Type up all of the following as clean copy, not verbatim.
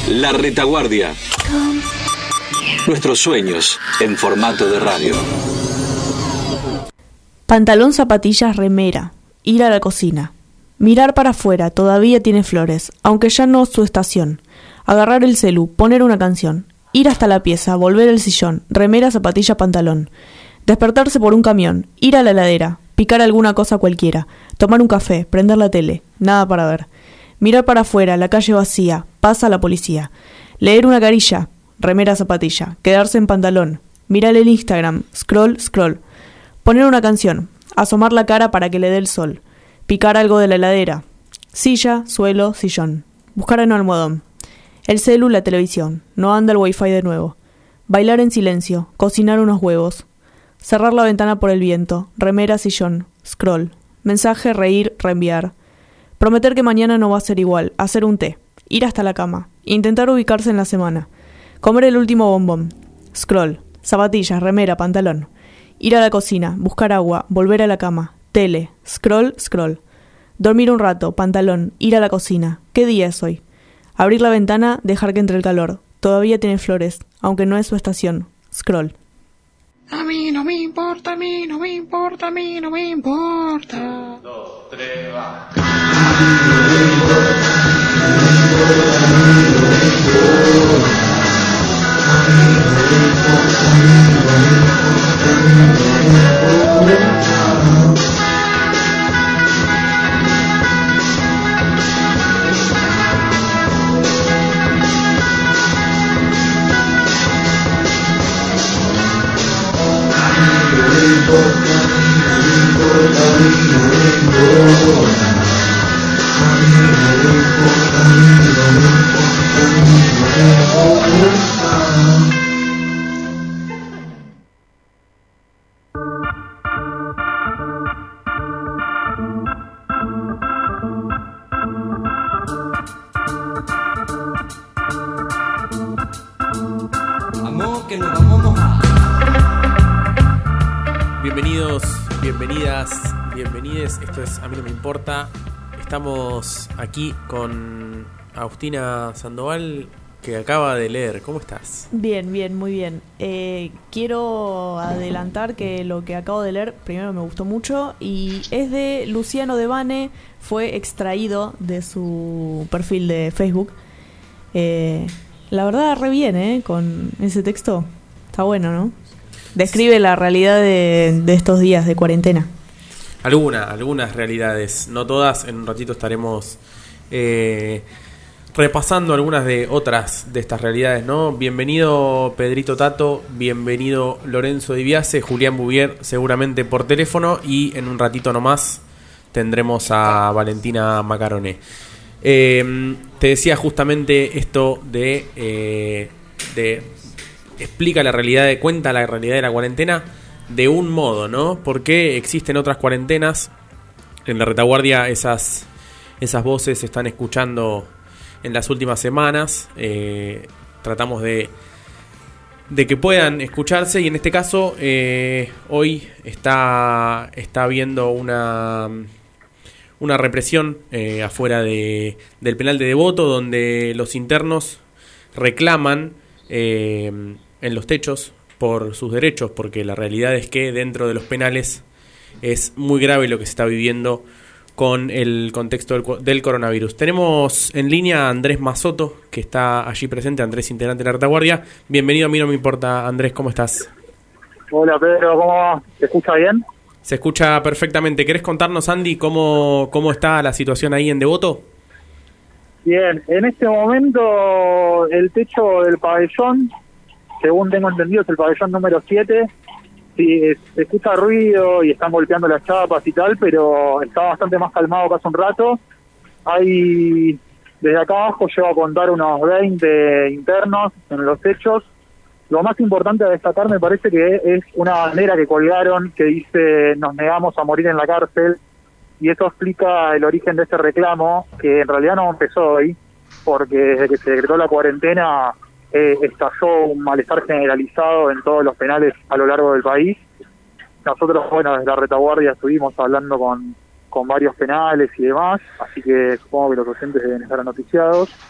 La Retaguardia. Nuestros sueños en formato de radio. Pantalón, zapatillas, remera. Ir a la cocina. Mirar para afuera, todavía tiene flores, aunque ya no su estación. Agarrar el celu, poner una canción. Ir hasta la pieza, volver el sillón. Remera, zapatilla, pantalón. Despertarse por un camión. Ir a la heladera. Picar alguna cosa cualquiera. Tomar un café, prender la tele. Nada para ver. Mirar para afuera, la calle vacía. Pasa la policía. Leer una carilla. Remera, zapatilla. Quedarse en pantalón. Mirar el Instagram. Scroll, scroll. Poner una canción. Asomar la cara para que le dé el sol. Picar algo de la heladera. Silla, suelo, sillón. Buscar en un almohadón. El celu, la televisión. No anda el wifi de nuevo. Bailar en silencio. Cocinar unos huevos. Cerrar la ventana por el viento. Remera, sillón. Scroll. Mensaje, reír, reenviar. Prometer que mañana no va a ser igual. Hacer un té. Ir hasta la cama. Intentar ubicarse en la semana. Comer el último bombón. Scroll. Zapatillas, remera, pantalón. Ir a la cocina. Buscar agua. Volver a la cama. Tele. Scroll, scroll. Dormir un rato. Pantalón. Ir a la cocina. ¿Qué día es hoy? Abrir la ventana. Dejar que entre el calor. Todavía tiene flores. Aunque no es su estación. Scroll. A mí no me importa, a mí no me importa, a mí no me importa. 1, 2, 3, va. Vamos que nos vamos a mojar. Bienvenidos, bienvenidas, bienvenides. Esto es A mí no me importa. Estamos aquí con Agustina Sandoval, que acaba de leer. ¿Cómo estás? Bien, bien, muy bien. Quiero adelantar que lo que acabo de leer, primero me gustó mucho, y es de Luciano Devane, fue extraído de su perfil de Facebook. La verdad, re bien, con ese texto. Está bueno, ¿no? Describe la realidad de estos días de cuarentena. Algunas realidades, no todas. En un ratito estaremos repasando algunas de otras de estas realidades, ¿no? Bienvenido Pedrito Tato, bienvenido Lorenzo Di Biase, Julián Bouvier seguramente por teléfono, y en un ratito nomás tendremos a Valentina Macarone. Te decía justamente esto de explica la realidad, cuenta la realidad de la cuarentena de un modo, ¿no? Porque existen otras cuarentenas. En la retaguardia esas voces se están escuchando en las últimas semanas. Tratamos de que puedan escucharse, y en este caso hoy está habiendo una represión afuera del penal de Devoto, donde los internos reclaman en los techos por sus derechos, porque la realidad es que dentro de los penales es muy grave lo que se está viviendo con el contexto del coronavirus. Tenemos en línea a Andrés Mazotto, que está allí presente. Andrés, integrante de la retaguardia. Bienvenido, a mí no me importa. Andrés, ¿cómo estás? Hola Pedro, ¿cómo va? ¿Se escucha bien? Se escucha perfectamente. ¿Querés contarnos, Andy, cómo está la situación ahí en Devoto? Bien, en este momento el techo del pabellón, según tengo entendido, es el pabellón número 7. Sí, se escucha ruido y están golpeando las chapas y tal, pero está bastante más calmado que hace un rato. Hay, desde acá abajo llego a contar unos 20 internos en los techos. Lo más importante a destacar me parece que es una bandera que colgaron que dice "nos negamos a morir en la cárcel", y eso explica el origen de este reclamo, que en realidad no empezó hoy, porque desde que se decretó la cuarentena estalló un malestar generalizado en todos los penales a lo largo del país. Nosotros, bueno, desde la retaguardia estuvimos hablando con varios penales y demás, así que supongo que los docentes deben estar noticiados.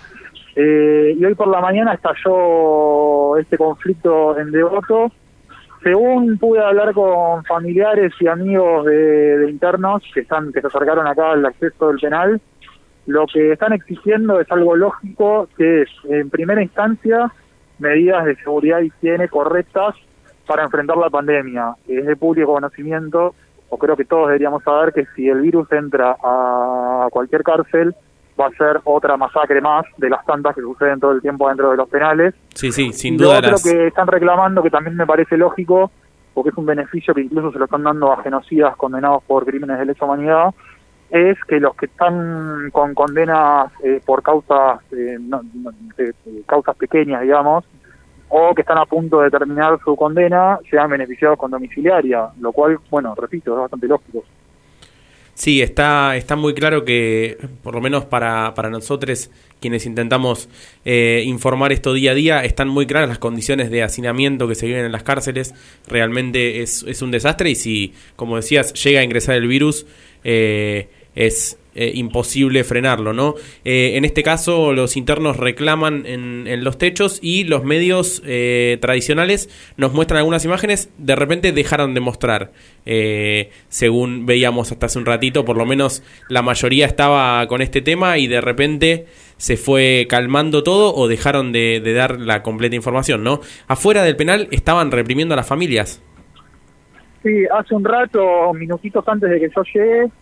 Y hoy por la mañana estalló este conflicto en Devoto. Según pude hablar con familiares y amigos de internos que se acercaron acá al acceso del penal, lo que están exigiendo es algo lógico, que es, en primera instancia, medidas de seguridad y higiene correctas para enfrentar la pandemia. Es de público conocimiento, o creo que todos deberíamos saber, que si el virus entra a cualquier cárcel, va a ser otra masacre más de las tantas que suceden todo el tiempo dentro de los penales. Sí, sin y duda. Lo otro que están reclamando, que también me parece lógico, porque es un beneficio que incluso se lo están dando a genocidas condenados por crímenes de lesa humanidad, es que los que están con condenas por causas causas pequeñas, digamos, o que están a punto de terminar su condena, sean beneficiados con domiciliaria, lo cual, bueno, repito, es bastante lógico. Sí, está muy claro que, por lo menos para nosotros, quienes intentamos informar esto día a día, están muy claras las condiciones de hacinamiento que se viven en las cárceles. Realmente es un desastre, y si, como decías, llega a ingresar el virus, es imposible frenarlo, ¿no? En este caso, los internos reclaman en los techos, y los medios tradicionales nos muestran algunas imágenes. De repente dejaron de mostrar, según veíamos hasta hace un ratito. Por lo menos la mayoría estaba con este tema, y de repente se fue calmando todo, o dejaron de dar la completa información, ¿no? Afuera del penal estaban reprimiendo a las familias. Sí, hace un rato, minutitos antes de que yo llegue,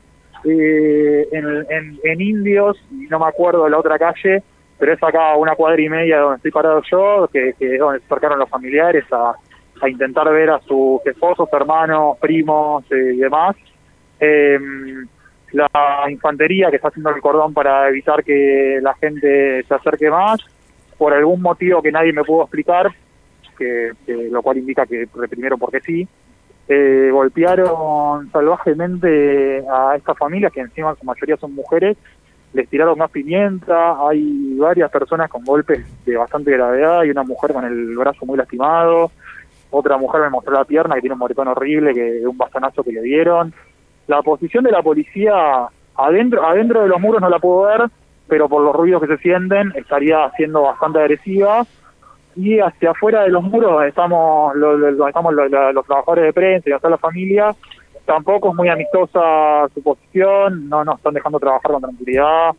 en Indios, no me acuerdo de la otra calle, pero es acá a 1 cuadra y media donde estoy parado yo, que es donde se acercaron los familiares a intentar ver a sus esposos, hermanos, primos y demás. La infantería, que está haciendo el cordón para evitar que la gente se acerque más, por algún motivo que nadie me pudo explicar, que lo cual indica que reprimieron porque sí, golpearon salvajemente a estas familias, que encima en su mayoría son mujeres. Les tiraron gas pimienta. Hay varias personas con golpes de bastante gravedad, y una mujer con el brazo muy lastimado. Otra mujer me mostró la pierna, que tiene un moretón horrible, que un bastonazo que le dieron. La posición de la policía adentro de los muros no la puedo ver, pero por los ruidos que se sienten estaría siendo bastante agresiva. Y hacia afuera de los muros estamos los trabajadores de prensa y hasta la familia. Tampoco es muy amistosa su posición, no nos están dejando trabajar con tranquilidad.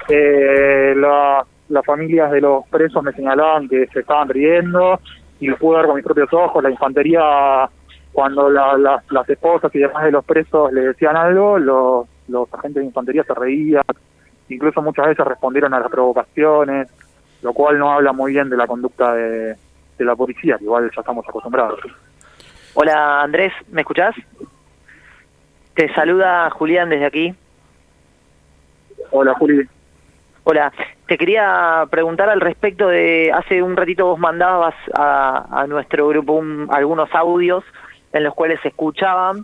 Las familias de los presos me señalaban que se estaban riendo, y lo pude ver con mis propios ojos. La infantería, cuando las esposas y demás de los presos le decían algo, los agentes de infantería se reían. Incluso muchas veces respondieron a las provocaciones, lo cual no habla muy bien de la conducta de la policía, que igual ya estamos acostumbrados. Hola Andrés, ¿me escuchás? Te saluda Julián desde aquí. Hola Juli. Hola, te quería preguntar al respecto de, hace un ratito vos mandabas a nuestro grupo algunos audios en los cuales se escuchaban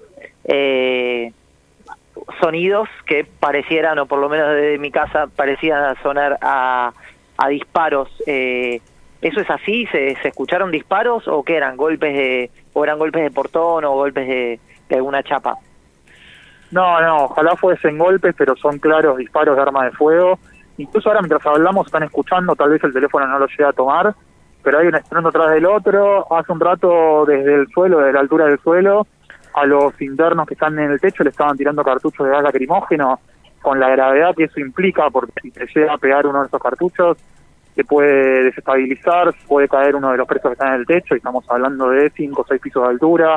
sonidos que parecieran, o por lo menos desde mi casa, parecían sonar a disparos. ¿Eso es así? ¿Se escucharon disparos, o qué eran? ¿Eran golpes de portón o golpes de alguna chapa? No, ojalá fuesen golpes, pero son claros disparos de arma de fuego. Incluso ahora, mientras hablamos, están escuchando, tal vez el teléfono no lo llegue a tomar, pero hay un estruendo tras del otro. Hace un rato, desde el suelo, desde la altura del suelo, a los internos que están en el techo le estaban tirando cartuchos de gas lacrimógeno, con la gravedad que eso implica, porque si te llega a pegar uno de esos cartuchos, se puede desestabilizar, puede caer uno de los presos que están en el techo, y estamos hablando de 5 o 6 pisos de altura.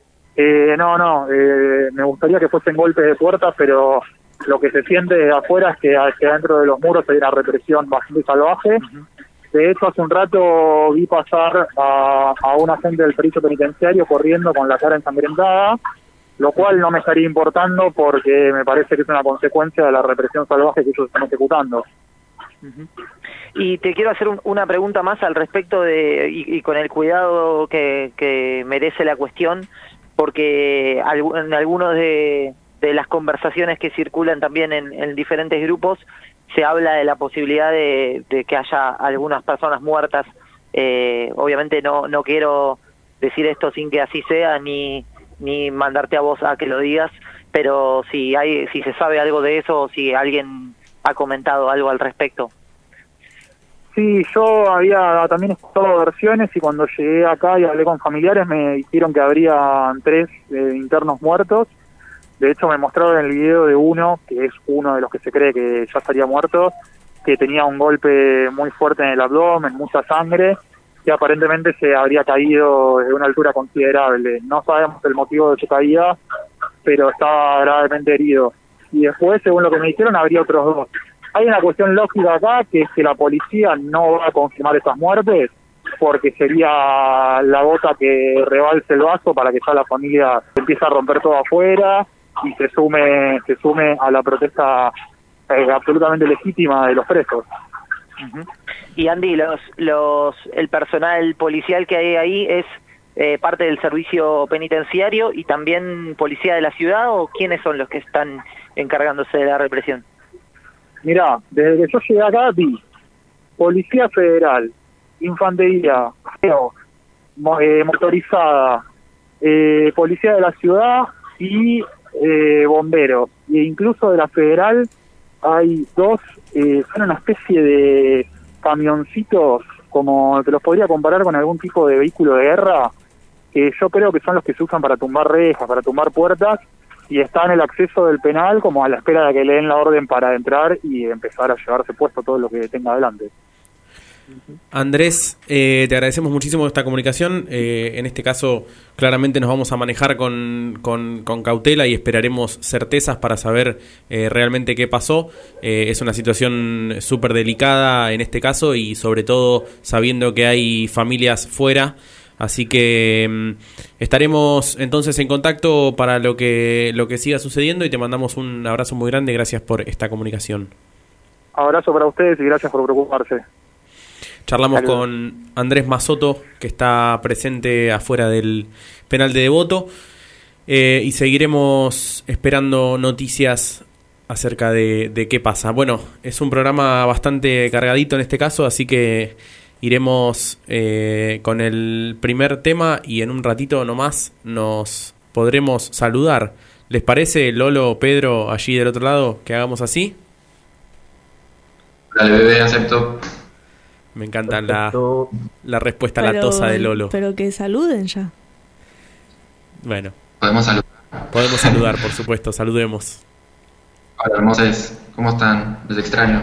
Me gustaría que fuesen golpes de puertas, pero lo que se siente de afuera es que dentro de los muros hay una represión bastante salvaje. De hecho, hace un rato vi pasar a un agente del servicio penitenciario corriendo con la cara ensangrentada, lo cual no me estaría importando, porque me parece que es una consecuencia de la represión salvaje que ellos están ejecutando. Y te quiero hacer una pregunta más al respecto y con el cuidado que merece la cuestión, porque en algunos de las conversaciones que circulan también en diferentes grupos se habla de la posibilidad de que haya algunas personas muertas. Obviamente no quiero decir esto sin que así sea, ni mandarte a vos a que lo digas, pero si se sabe algo de eso, o si alguien ha comentado algo al respecto. Sí, Sí, yo había también escuchado versiones y cuando llegué acá y hablé con familiares me dijeron que habrían 3 internos muertos. De hecho me mostraron el video de uno, que es uno de los que se cree que ya estaría muerto, que tenía un golpe muy fuerte en el abdomen, mucha sangre, que aparentemente se habría caído de una altura considerable. No sabemos el motivo de su caída, pero estaba gravemente herido. Y después, según lo que me dijeron, habría otros 2. Hay una cuestión lógica acá, que es que la policía no va a confirmar estas muertes, porque sería la gota que rebalse el vaso para que ya la familia empiece a romper todo afuera y se sume a la protesta absolutamente legítima de los presos. Uh-huh. Y Andy, el personal policial que hay ahí es parte del servicio penitenciario y también policía de la ciudad, ¿o quiénes son los que están encargándose de la represión? Mirá, desde que yo llegué acá vi Policía Federal, Infantería, motorizada, Policía de la Ciudad y bomberos. E incluso de la Federal hay 2, son una especie de camioncitos, como te los podría comparar con algún tipo de vehículo de guerra, que yo creo que son los que se usan para tumbar rejas, para tumbar puertas, y está en el acceso del penal como a la espera de que le den la orden para entrar y empezar a llevarse puesto todo lo que tenga adelante. Andrés, te agradecemos muchísimo esta comunicación. En este caso, claramente nos vamos a manejar con cautela y esperaremos certezas para saber realmente qué pasó. Es una situación súper delicada en este caso y sobre todo sabiendo que hay familias fuera. Así que estaremos entonces en contacto para lo que siga sucediendo y te mandamos un abrazo muy grande. Gracias por esta comunicación. Abrazo para ustedes y gracias por preocuparse. Charlamos Saludos con Andrés Mazotto, que está presente afuera del penal de Devoto, y seguiremos esperando noticias acerca de qué pasa. Bueno, es un programa bastante cargadito en este caso, así que iremos con el primer tema y en un ratito nomás nos podremos saludar. ¿Les parece, Lolo, Pedro, allí del otro lado, que hagamos así? Dale, bebé, acepto. Me encanta la respuesta latosa de Lolo. Pero que saluden ya. Bueno. ¿Podemos saludar? Podemos saludar, por supuesto, saludemos. Hola, hermosos, ¿cómo están? Les extraño.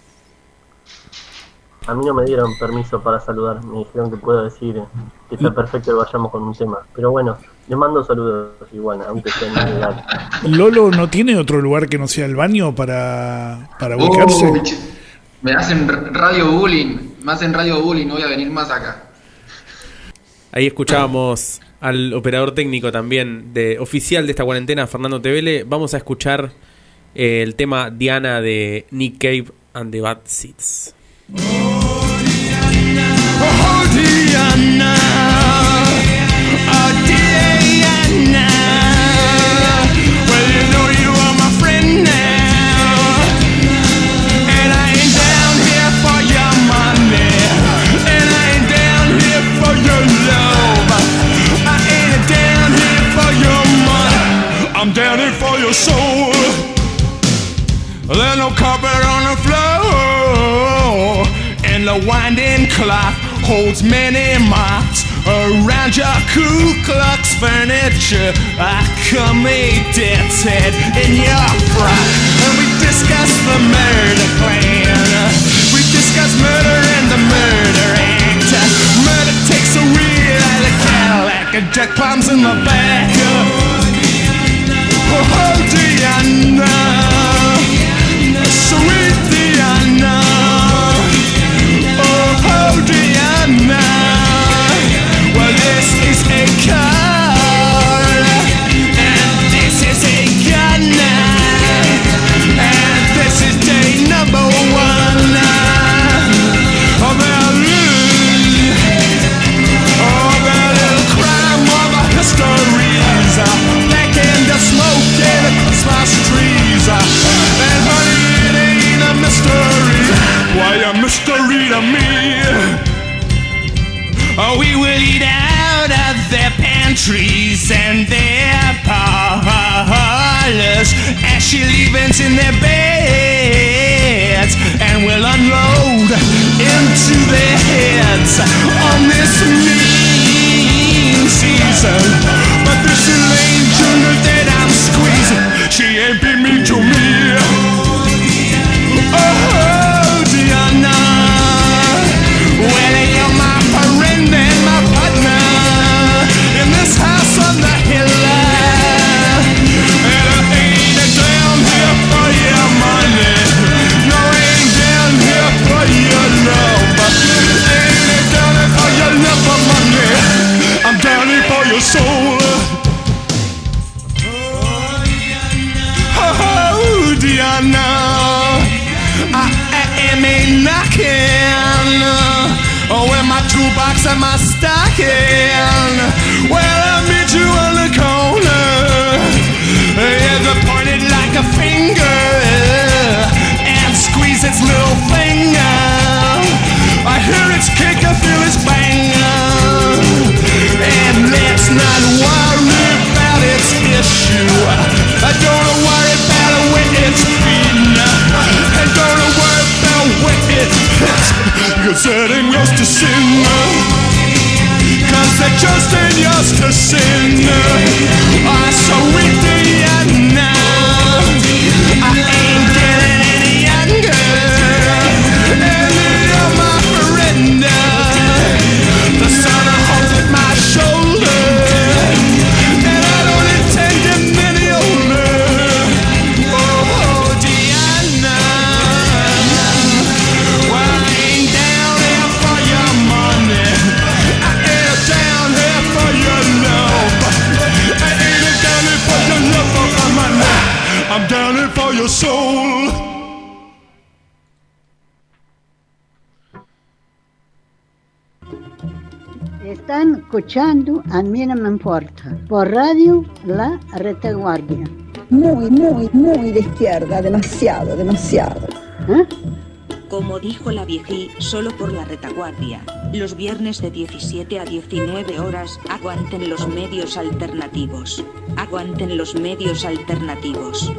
A mí no me dieron permiso para saludar, me dijeron que puedo decir que está perfecto que vayamos con un tema. Pero bueno, les mando saludos igual, aunque sea en legal. ¿Lolo no tiene otro lugar que no sea el baño para ubicarse? Me hacen radio bullying, no voy a venir más acá. Ahí escuchábamos al operador técnico también oficial de esta cuarentena, Fernando Tevele. Vamos a escuchar el tema Diana de Nick Cave and the Bad Seeds. Oh, Diana. Oh, Diana. Oh, Diana. Well, you know you are my friend now. And I ain't down here for your money. And I ain't down here for your love. I ain't down here for your money. I'm down here for your soul. There's no carpet on the floor, and the winding clock holds many moths around your Ku Klux furniture. I come a death's head in your frock, and we discuss the murder plan. We discuss murder and the murder act. Murder takes a wheel out of Cadillac and jack bombs in the back. Oh, Diana. Sweet Diana, oh Diana. Well, this is a car, and this is a gun, and this is day number 1. Oh, that little crime of a history's back in the smoke in the Christmas trees, and honey, mystery, why a mystery to me? Oh, we will eat out of their pantries and their parlors, ashy leavings in their beds, and we'll unload into toolbox and my stocking. Well, I'll meet you on the corner. Here's a pointed like a finger and squeeze its little finger. I hear its kick, I feel its bang. And let's not worry about its issue. I don't worry about the way it's been. I don't worry about what it is. Cause it ain't yours to sin. Cause it just ain't yours to sin. I'm so weak to you now. I ain't getting any younger. And you're my friend. The sun holds at my shoulder. And I don't intend getting any older. Oh, Diana. Well, I ain't down here for your money. I ain't down here for your love. I ain't down here for your love or for money. I'm down here for your soul. Están escuchando A mí no me importa, por radio La Retaguardia. Muy de izquierda, demasiado. ¿Eh? Como dijo la viejí, solo por La Retaguardia. Los viernes de 17 a 19 horas, aguanten los medios alternativos. Aguanten los medios alternativos.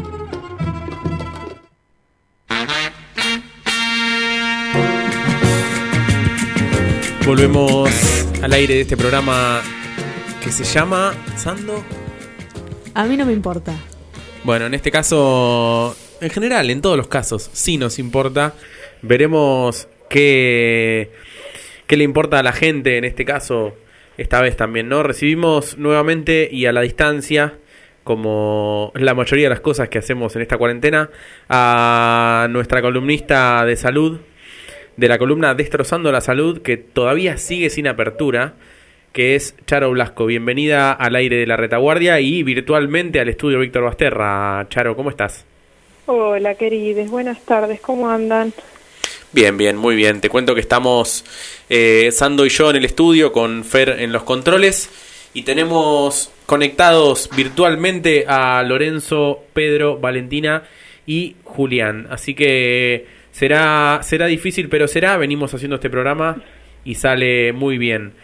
Volvemos al aire de este programa que se llama Sando. A mí no me importa. Bueno, en este caso, en general, en todos los casos, sí nos importa. Veremos qué le importa a la gente, en este caso, esta vez también, ¿no? Recibimos nuevamente y a la distancia, como la mayoría de las cosas que hacemos en esta cuarentena, a nuestra columnista de salud, de la columna Destrozando la Salud, que todavía sigue sin apertura, que es Charo Blasco. Bienvenida al aire de La Retaguardia y virtualmente al estudio Víctor Basterra. Charo, ¿cómo estás? Hola, queridos. Buenas tardes. ¿Cómo andan? Bien, muy bien. Te cuento que estamos Sando y yo en el estudio con Fer en los controles y tenemos conectados virtualmente a Lorenzo, Pedro, Valentina y Julián. Así que será difícil, pero será. Venimos haciendo este programa y sale muy bien.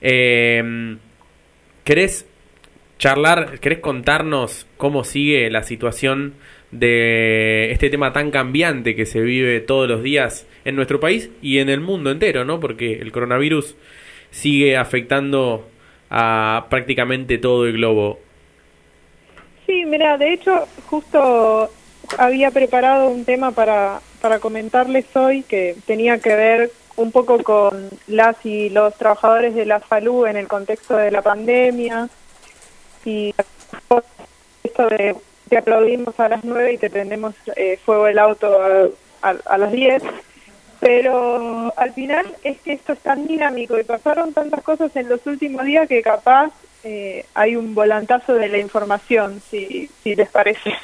¿Querés charlar, querés contarnos cómo sigue la situación de este tema tan cambiante que se vive todos los días en nuestro país y en el mundo entero, ¿no? Porque el coronavirus sigue afectando a prácticamente todo el globo. Sí, mira, de hecho, justo había preparado un tema para comentarles hoy que tenía que ver un poco con las y los trabajadores de la salud en el contexto de la pandemia y esto de te aplaudimos a las 9 y te prendemos fuego el auto a las 10, pero al final es que esto es tan dinámico y pasaron tantas cosas en los últimos días que capaz hay un volantazo de la información, si les parece.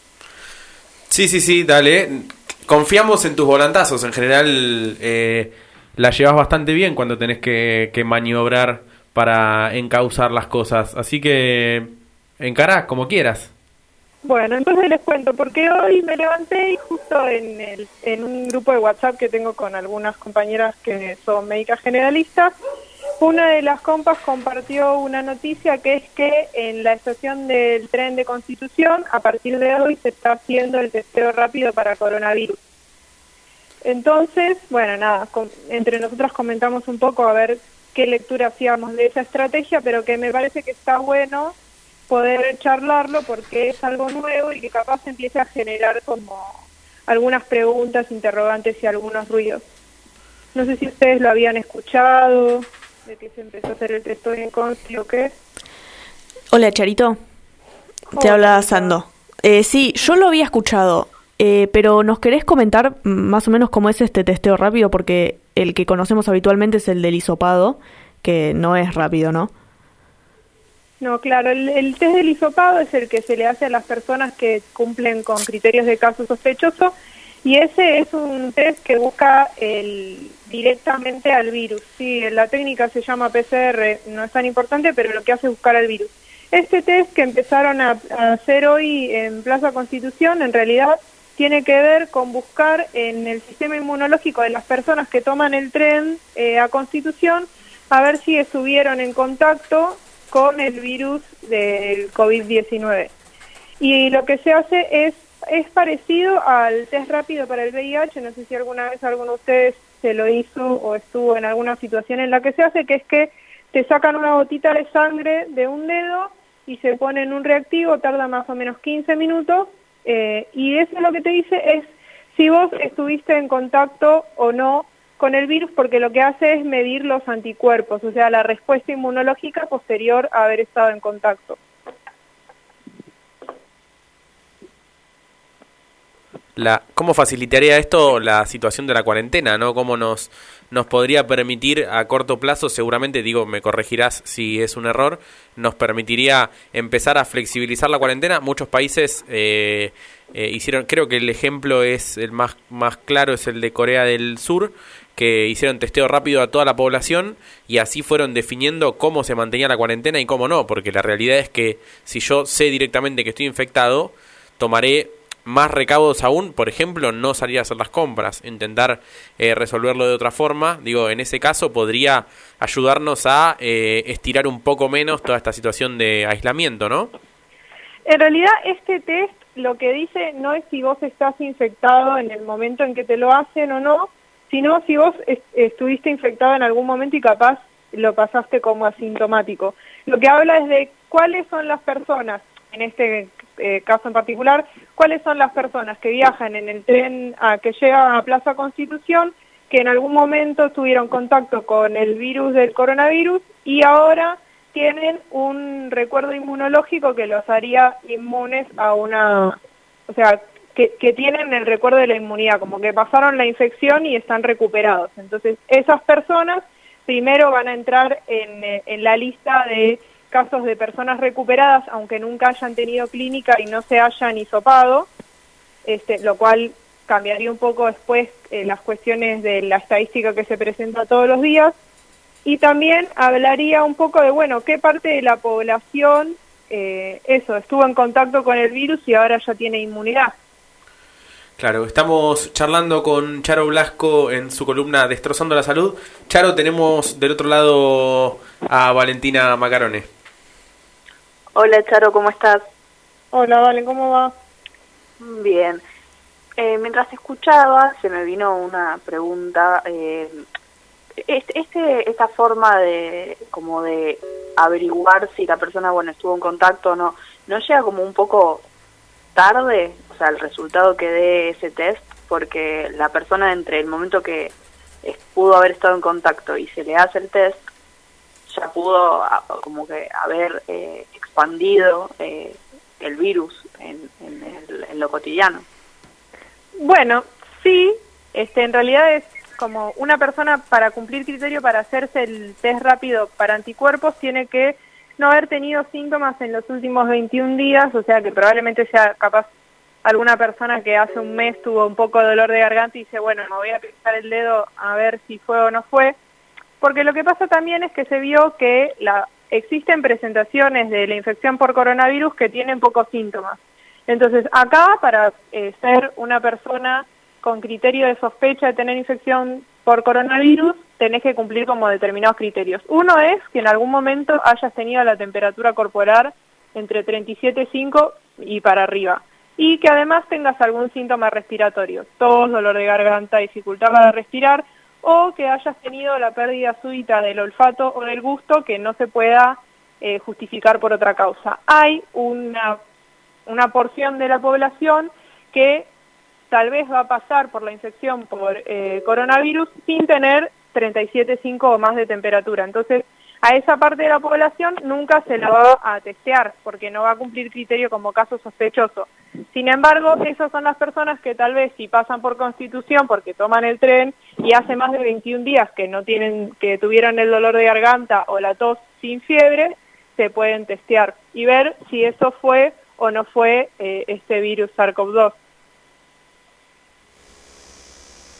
Sí, dale. Confiamos en tus volantazos. En general la llevas bastante bien cuando tenés que maniobrar para encauzar las cosas. Así que encará como quieras. Bueno, entonces les cuento, porque hoy me levanté y justo en un grupo de WhatsApp que tengo con algunas compañeras que son médicas generalistas, una de las compas compartió una noticia que es que en la estación del tren de Constitución, a partir de hoy se está haciendo el testeo rápido para coronavirus. Entonces, bueno, nada, entre nosotras comentamos un poco a ver qué lectura hacíamos de esa estrategia, pero que me parece que está bueno poder charlarlo porque es algo nuevo y que capaz empiece a generar como algunas preguntas, interrogantes y algunos ruidos. No sé si ustedes lo habían escuchado, de que se empezó a hacer el testeo en Consti o qué. Hola, Charito. Te habla Sando. Sí, yo lo había escuchado, pero ¿nos querés comentar más o menos cómo es este testeo rápido? Porque el que conocemos habitualmente es el del hisopado, que no es rápido, ¿no? No, claro, el test del hisopado es el que se le hace a las personas que cumplen con criterios de caso sospechoso Y ese es un test que busca directamente al virus. Sí, la técnica se llama PCR, no es tan importante, pero lo que hace es buscar al virus. Este test que empezaron a hacer hoy en Plaza Constitución, en realidad tiene que ver con buscar en el sistema inmunológico de las personas que toman el tren a Constitución, a ver si estuvieron en contacto con el virus del COVID-19. Y lo que se hace es parecido al test rápido para el VIH, no sé si alguna vez alguno de ustedes se lo hizo o estuvo en alguna situación en la que se hace, que es que te sacan una gotita de sangre de un dedo y se pone en un reactivo, tarda más o menos 15 minutos, y eso lo que te dice es si vos estuviste en contacto o no con el virus, porque lo que hace es medir los anticuerpos, o sea, la respuesta inmunológica posterior a haber estado en contacto. ¿Cómo facilitaría esto la situación de la cuarentena, ¿no? ¿Cómo nos podría permitir a corto plazo, seguramente, me corregirás si es un error, nos permitiría empezar a flexibilizar la cuarentena? Muchos países hicieron, creo que el ejemplo es el más claro, es el de Corea del Sur, que hicieron testeo rápido a toda la población y así fueron definiendo cómo se mantenía la cuarentena y cómo no, porque la realidad es que si yo sé directamente que estoy infectado, tomaré más recaudos aún, por ejemplo, no salir a hacer las compras, intentar resolverlo de otra forma. En ese caso podría ayudarnos a estirar un poco menos toda esta situación de aislamiento, ¿no? En realidad este test lo que dice no es si vos estás infectado en el momento en que te lo hacen o no, sino si vos estuviste infectado en algún momento y capaz lo pasaste como asintomático. Lo que habla es de cuáles son las personas, en este caso en particular, cuáles son las personas que viajan en el tren que llega a Plaza Constitución, que en algún momento tuvieron contacto con el virus del coronavirus y ahora tienen un recuerdo inmunológico que los haría inmunes a o sea, que tienen el recuerdo de la inmunidad, como que pasaron la infección y están recuperados. Entonces, esas personas primero van a entrar en la lista de casos de personas recuperadas, aunque nunca hayan tenido clínica y no se hayan hisopado, lo cual cambiaría un poco después las cuestiones de la estadística que se presenta todos los días, y también hablaría un poco de, qué parte de la población estuvo en contacto con el virus y ahora ya tiene inmunidad. Claro, estamos charlando con Charo Blasco en su columna Destrozando la Salud. Charo, tenemos del otro lado a Valentina Macarone. Hola Charo, ¿cómo estás? Hola Valen, ¿cómo va? Bien. Mientras escuchaba se me vino una pregunta. Esta forma de averiguar si la persona estuvo en contacto o no llega como un poco tarde, o sea, el resultado que dé ese test, porque la persona entre el momento que pudo haber estado en contacto y se le hace el test ya pudo como que haber expandido el virus en lo cotidiano. Bueno, sí, en realidad es como una persona para cumplir criterio para hacerse el test rápido para anticuerpos tiene que no haber tenido síntomas en los últimos 21 días, o sea que probablemente sea capaz alguna persona que hace un mes tuvo un poco de dolor de garganta y dice, me voy a pisar el dedo a ver si fue o no fue, porque lo que pasa también es que se vio que existen presentaciones de la infección por coronavirus que tienen pocos síntomas. Entonces acá para ser una persona con criterio de sospecha de tener infección por coronavirus, tenés que cumplir como determinados criterios. Uno es que en algún momento hayas tenido la temperatura corporal entre 37,5 y para arriba, y que además tengas algún síntoma respiratorio, tos, dolor de garganta, dificultad para respirar, o que hayas tenido la pérdida súbita del olfato o del gusto que no se pueda justificar por otra causa. Hay una porción de la población que tal vez va a pasar por la infección por coronavirus sin tener 37,5 o más de temperatura. Entonces, a esa parte de la población nunca se la va a testear porque no va a cumplir criterio como caso sospechoso. Sin embargo, esas son las personas que tal vez si pasan por Constitución porque toman el tren y hace más de 21 días que tuvieron el dolor de garganta o la tos sin fiebre, se pueden testear y ver si eso fue o no fue este virus SARS-CoV-2.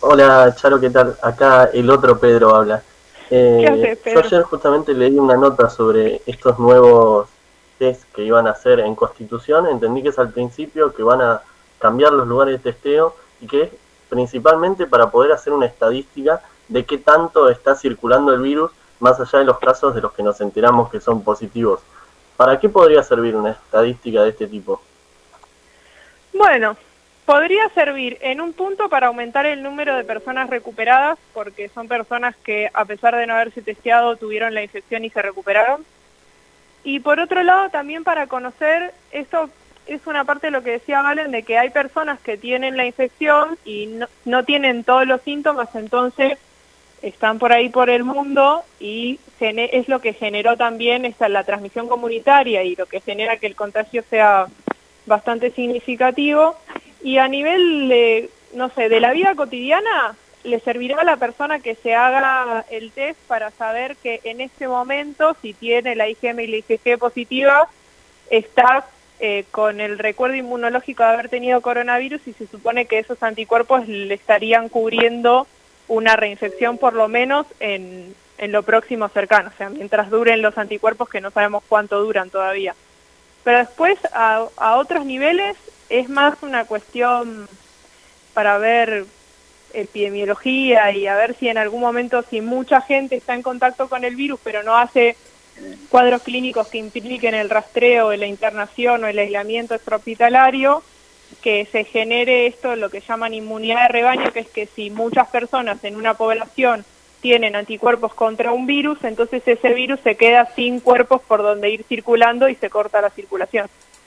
Hola, Charo, ¿qué tal? Acá el otro Pedro habla. ¿Qué haces, Yo Pedro? ayer justamente leí una nota sobre estos nuevos test que iban a hacer en Constitución. Entendí que es al principio que van a cambiar los lugares de testeo y que es principalmente para poder hacer una estadística de qué tanto está circulando el virus, más allá de los casos de los que nos enteramos que son positivos. ¿Para qué podría servir una estadística de este tipo? Bueno, podría servir en un punto para aumentar el número de personas recuperadas, porque son personas que a pesar de no haberse testeado tuvieron la infección y se recuperaron. Y por otro lado también para conocer, esto es una parte de lo que decía Valen, de que hay personas que tienen la infección y no tienen todos los síntomas, entonces están por ahí por el mundo y es lo que generó también la transmisión comunitaria y lo que genera que el contagio sea bastante significativo. Y a nivel de, no sé, de la vida cotidiana, le servirá a la persona que se haga el test para saber que en este momento, si tiene la IgM y la IgG positiva, está con el recuerdo inmunológico de haber tenido coronavirus y se supone que esos anticuerpos le estarían cubriendo una reinfección por lo menos en lo próximo cercano, o sea, mientras duren los anticuerpos, que no sabemos cuánto duran todavía. Pero después, a otros niveles, es más una cuestión para ver epidemiología y a ver si en algún momento, si mucha gente está en contacto con el virus, pero no hace cuadros clínicos que impliquen el rastreo, la internación o el aislamiento extrahospitalario, que se genere esto, lo que llaman inmunidad de rebaño, que es que si muchas personas en una población tienen anticuerpos contra un virus, entonces ese virus se queda sin cuerpos por donde ir circulando y se corta la circulación.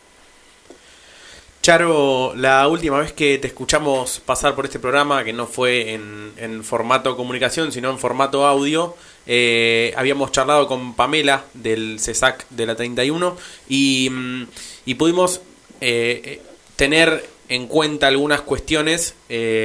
Charo, la última vez que te escuchamos pasar por este programa, que no fue en formato comunicación, sino en formato audio, habíamos charlado con Pamela del CESAC de la 31 y pudimos tener en cuenta algunas cuestiones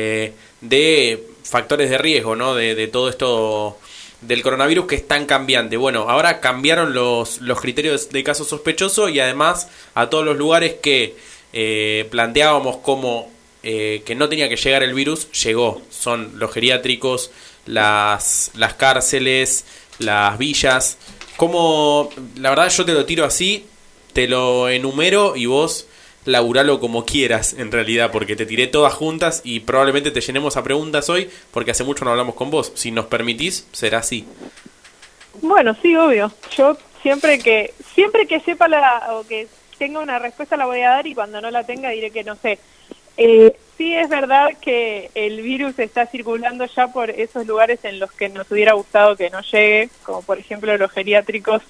de factores de riesgo, ¿no? De todo esto del coronavirus, que es tan cambiante. Bueno, ahora cambiaron los criterios de caso sospechoso y además a todos los lugares que planteábamos como que no tenía que llegar el virus, llegó. Son los geriátricos, las cárceles, las villas. Como, la verdad, yo te lo tiro así, te lo enumero y vos laburalo como quieras, en realidad, porque te tiré todas juntas y probablemente te llenemos a preguntas hoy, porque hace mucho no hablamos con vos. Si nos permitís, será así. Bueno, sí, obvio. Yo siempre que sepa o que tenga una respuesta la voy a dar, y cuando no la tenga diré que no sé. Sí es verdad que el virus está circulando ya por esos lugares en los que nos hubiera gustado que no llegue, como por ejemplo los geriátricos.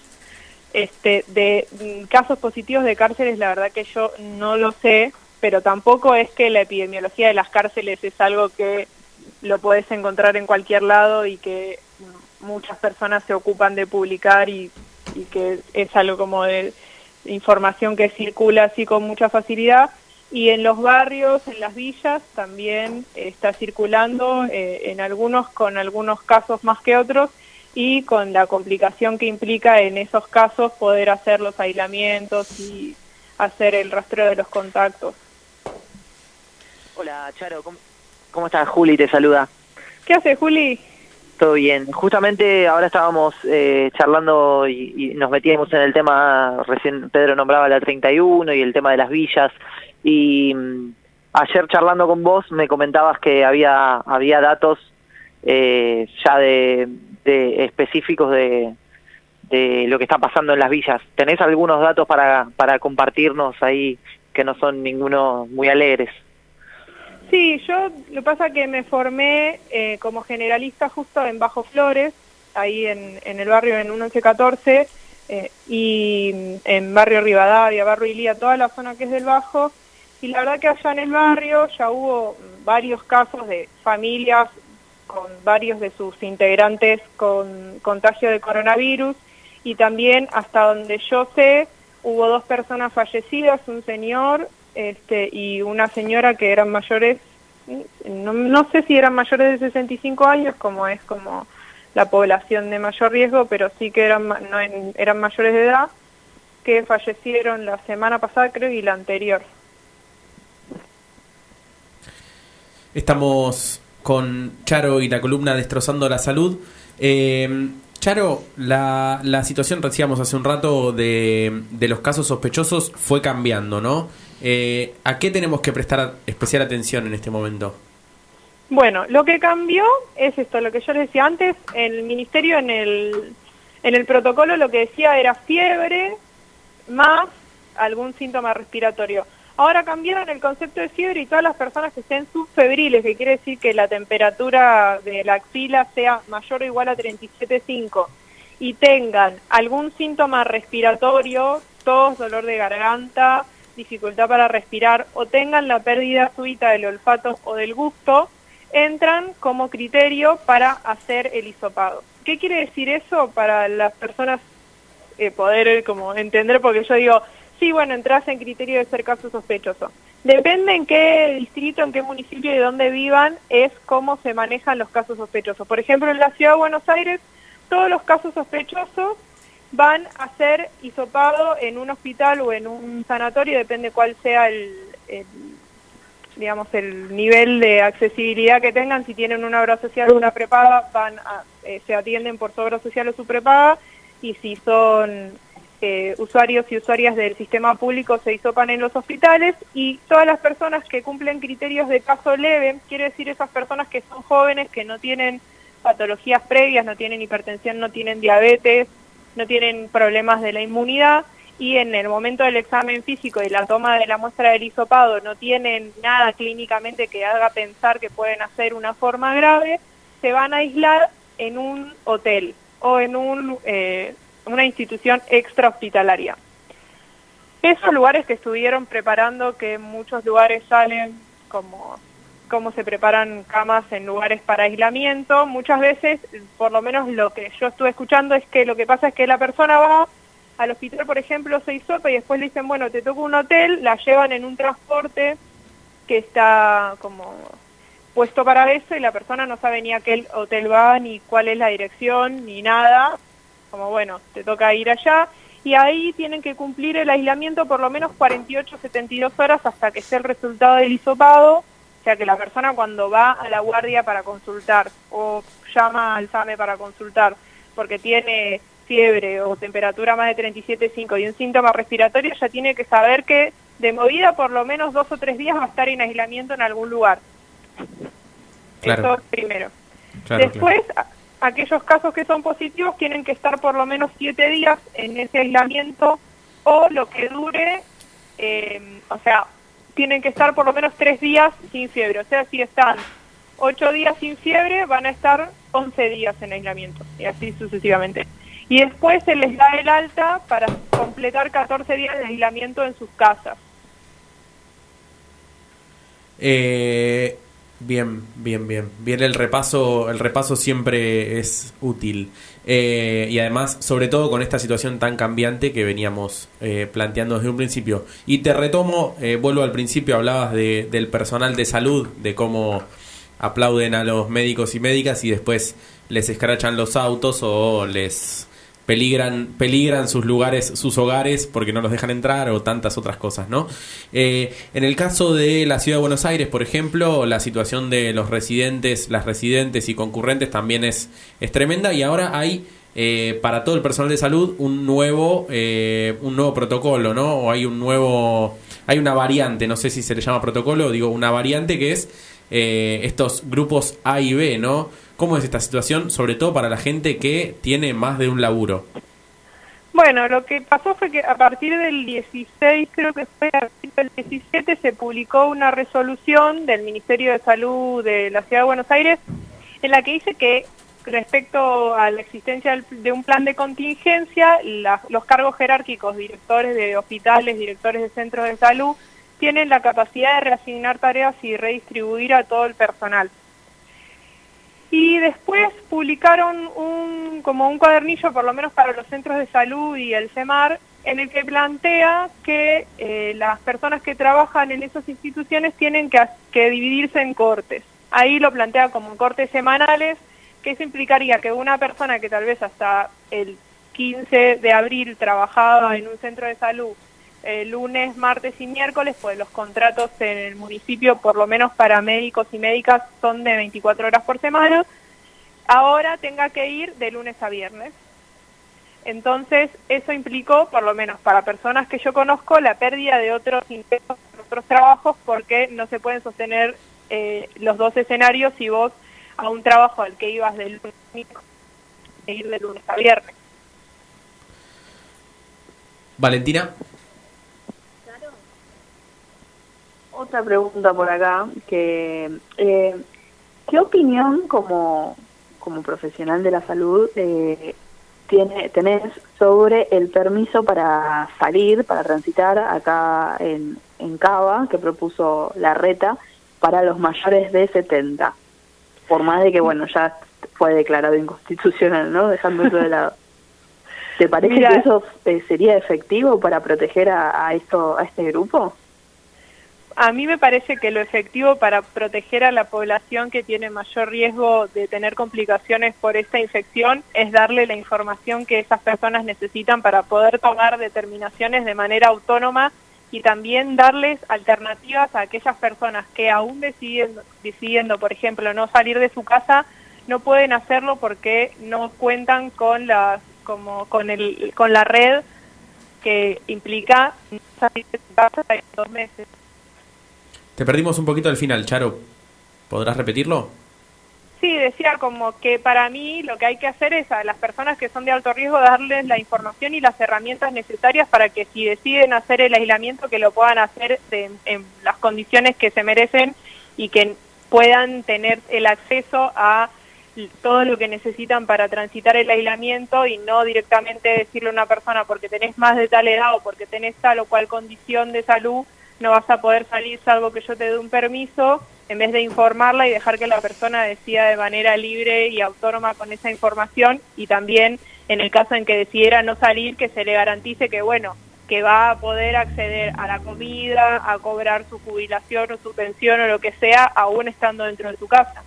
De casos positivos de cárceles, la verdad que yo no lo sé, pero tampoco es que la epidemiología de las cárceles es algo que lo podés encontrar en cualquier lado y que muchas personas se ocupan de publicar y que es algo como de información que circula así con mucha facilidad. Y en los barrios, en las villas, también está circulando, en algunos con algunos casos más que otros, y con la complicación que implica en esos casos poder hacer los aislamientos y hacer el rastreo de los contactos. Hola, Charo, ¿cómo estás? Juli te saluda. ¿Qué haces, Juli? Todo bien. Justamente ahora estábamos charlando y nos metíamos en el tema, recién Pedro nombraba la 31 y el tema de las villas, y ayer charlando con vos me comentabas que había datos ya de específicos de lo que está pasando en las villas. ¿Tenés algunos datos para compartirnos ahí que no son ninguno muy alegres? Sí, yo lo que pasa es que me formé como generalista justo en Bajo Flores, ahí en el barrio en 1114, y en barrio Rivadavia, barrio Ilía, toda la zona que es del Bajo, y la verdad que allá en el barrio ya hubo varios casos de familias con varios de sus integrantes con contagio de coronavirus, y también, hasta donde yo sé, hubo 2 personas fallecidas, un señor y una señora que eran mayores, no sé si eran mayores de 65 años, como es como la población de mayor riesgo, pero sí que eran mayores de edad, que fallecieron la semana pasada, creo, y la anterior. Estamos con Charo y la columna Destrozando la Salud. Charo, la situación, decíamos hace un rato, de los casos sospechosos fue cambiando, ¿no? ¿A qué tenemos que prestar especial atención en este momento? Bueno, lo que cambió es esto, lo que yo les decía antes. El ministerio en el protocolo lo que decía era fiebre más algún síntoma respiratorio. Ahora cambiaron el concepto de fiebre y todas las personas que estén subfebriles, que quiere decir que la temperatura de la axila sea mayor o igual a 37,5 y tengan algún síntoma respiratorio, tos, dolor de garganta, dificultad para respirar o tengan la pérdida súbita del olfato o del gusto, entran como criterio para hacer el hisopado. ¿Qué quiere decir eso para las personas poder como entender? Porque yo digo, sí, bueno, entras en criterio de ser caso sospechoso. Depende en qué distrito, en qué municipio y de dónde vivan, es cómo se manejan los casos sospechosos. Por ejemplo, en la Ciudad de Buenos Aires, todos los casos sospechosos van a ser hisopado en un hospital o en un sanatorio, depende cuál sea el nivel de accesibilidad que tengan. Si tienen una obra social o una prepaga, se atienden por su obra social o su prepaga, y si son usuarios y usuarias del sistema público se hisopan en los hospitales. Y todas las personas que cumplen criterios de caso leve, quiere decir esas personas que son jóvenes, que no tienen patologías previas, no tienen hipertensión, no tienen diabetes, no tienen problemas de la inmunidad, y en el momento del examen físico y la toma de la muestra del hisopado no tienen nada clínicamente que haga pensar que pueden hacer una forma grave, se van a aislar en un hotel o en una institución extrahospitalaria. Esos lugares que estuvieron preparando, que en muchos lugares salen como se preparan camas en lugares para aislamiento, muchas veces, por lo menos lo que yo estuve escuchando, es que lo que pasa es que la persona va al hospital, por ejemplo, se hisopa y después le dicen, bueno, te toca un hotel, la llevan en un transporte que está como puesto para eso, y la persona no sabe ni a qué hotel va, ni cuál es la dirección, ni nada. Como, bueno, te toca ir allá, y ahí tienen que cumplir el aislamiento por lo menos 48, 72 horas hasta que esté el resultado del hisopado. O sea que la persona, cuando va a la guardia para consultar o llama al SAME para consultar porque tiene fiebre o temperatura más de 37,5 y un síntoma respiratorio, ya tiene que saber que de movida por lo menos 2 o 3 días va a estar en aislamiento en algún lugar. Claro. Eso primero. Claro, después, claro, aquellos casos que son positivos tienen que estar por lo menos 7 días en ese aislamiento o lo que dure, tienen que estar por lo menos 3 días sin fiebre. O sea, si están 8 días sin fiebre, van a estar 11 días en aislamiento, y así sucesivamente. Y después se les da el alta para completar 14 días de aislamiento en sus casas. Bien, el repaso siempre es útil, y además, sobre todo con esta situación tan cambiante que veníamos planteando desde un principio. Y te retomo, vuelvo al principio, hablabas del personal de salud, de cómo aplauden a los médicos y médicas y después les escrachan los autos o les peligran sus lugares, sus hogares, porque no los dejan entrar, o tantas otras cosas, ¿no? En el caso de la Ciudad de Buenos Aires, por ejemplo, la situación de los residentes, las residentes y concurrentes también es tremenda, y ahora hay para todo el personal de salud un nuevo protocolo, ¿no? O hay una variante, no sé si se le llama protocolo, digo una variante, que es estos grupos A y B, ¿no? ¿Cómo es esta situación, sobre todo para la gente que tiene más de un laburo? Bueno, lo que pasó fue que a partir del 16, creo que fue a partir del 17, se publicó una resolución del Ministerio de Salud de la Ciudad de Buenos Aires en la que dice que respecto a la existencia de un plan de contingencia, los cargos jerárquicos, directores de hospitales, directores de centros de salud, tienen la capacidad de reasignar tareas y redistribuir a todo el personal. Y después publicaron como un cuadernillo, por lo menos para los centros de salud y el CEMAR, en el que plantea que las personas que trabajan en esas instituciones tienen que dividirse en cortes. Ahí lo plantea como cortes semanales, que eso implicaría que una persona que tal vez hasta el 15 de abril trabajaba en un centro de salud lunes, martes y miércoles, pues los contratos en el municipio, por lo menos para médicos y médicas, son de 24 horas por semana, ahora tenga que ir de lunes a viernes. Entonces, eso implicó, por lo menos para personas que yo conozco, la pérdida de otros ingresos, otros trabajos, porque no se pueden sostener los dos escenarios si vos a un trabajo al que ibas de lunes a miércoles, e ir de lunes a viernes. Valentina. Otra pregunta por acá, que ¿qué opinión como profesional de la salud tenés sobre el permiso para salir, para transitar acá en Cava, que propuso Larreta para los mayores de 70? Por más de que, bueno, ya fue declarado inconstitucional, ¿no? Dejando eso de lado. ¿Te parece que eso sería efectivo para proteger a este grupo? A mí me parece que lo efectivo para proteger a la población que tiene mayor riesgo de tener complicaciones por esta infección es darle la información que esas personas necesitan para poder tomar determinaciones de manera autónoma y también darles alternativas a aquellas personas que aún decidiendo, por ejemplo, no salir de su casa, no pueden hacerlo porque no cuentan con con la red que implica salir de su casa en 2 meses. Te perdimos un poquito al final, Charo. ¿Podrás repetirlo? Sí, decía como que para mí lo que hay que hacer es a las personas que son de alto riesgo darles la información y las herramientas necesarias para que si deciden hacer el aislamiento que lo puedan hacer en las condiciones que se merecen y que puedan tener el acceso a todo lo que necesitan para transitar el aislamiento y no directamente decirle a una persona porque tenés más de tal edad o porque tenés tal o cual condición de salud no vas a poder salir salvo que yo te dé un permiso, en vez de informarla y dejar que la persona decida de manera libre y autónoma con esa información, y también en el caso en que decidiera no salir, que se le garantice que bueno, que va a poder acceder a la comida, a cobrar su jubilación o su pensión o lo que sea, aún estando dentro de su casa.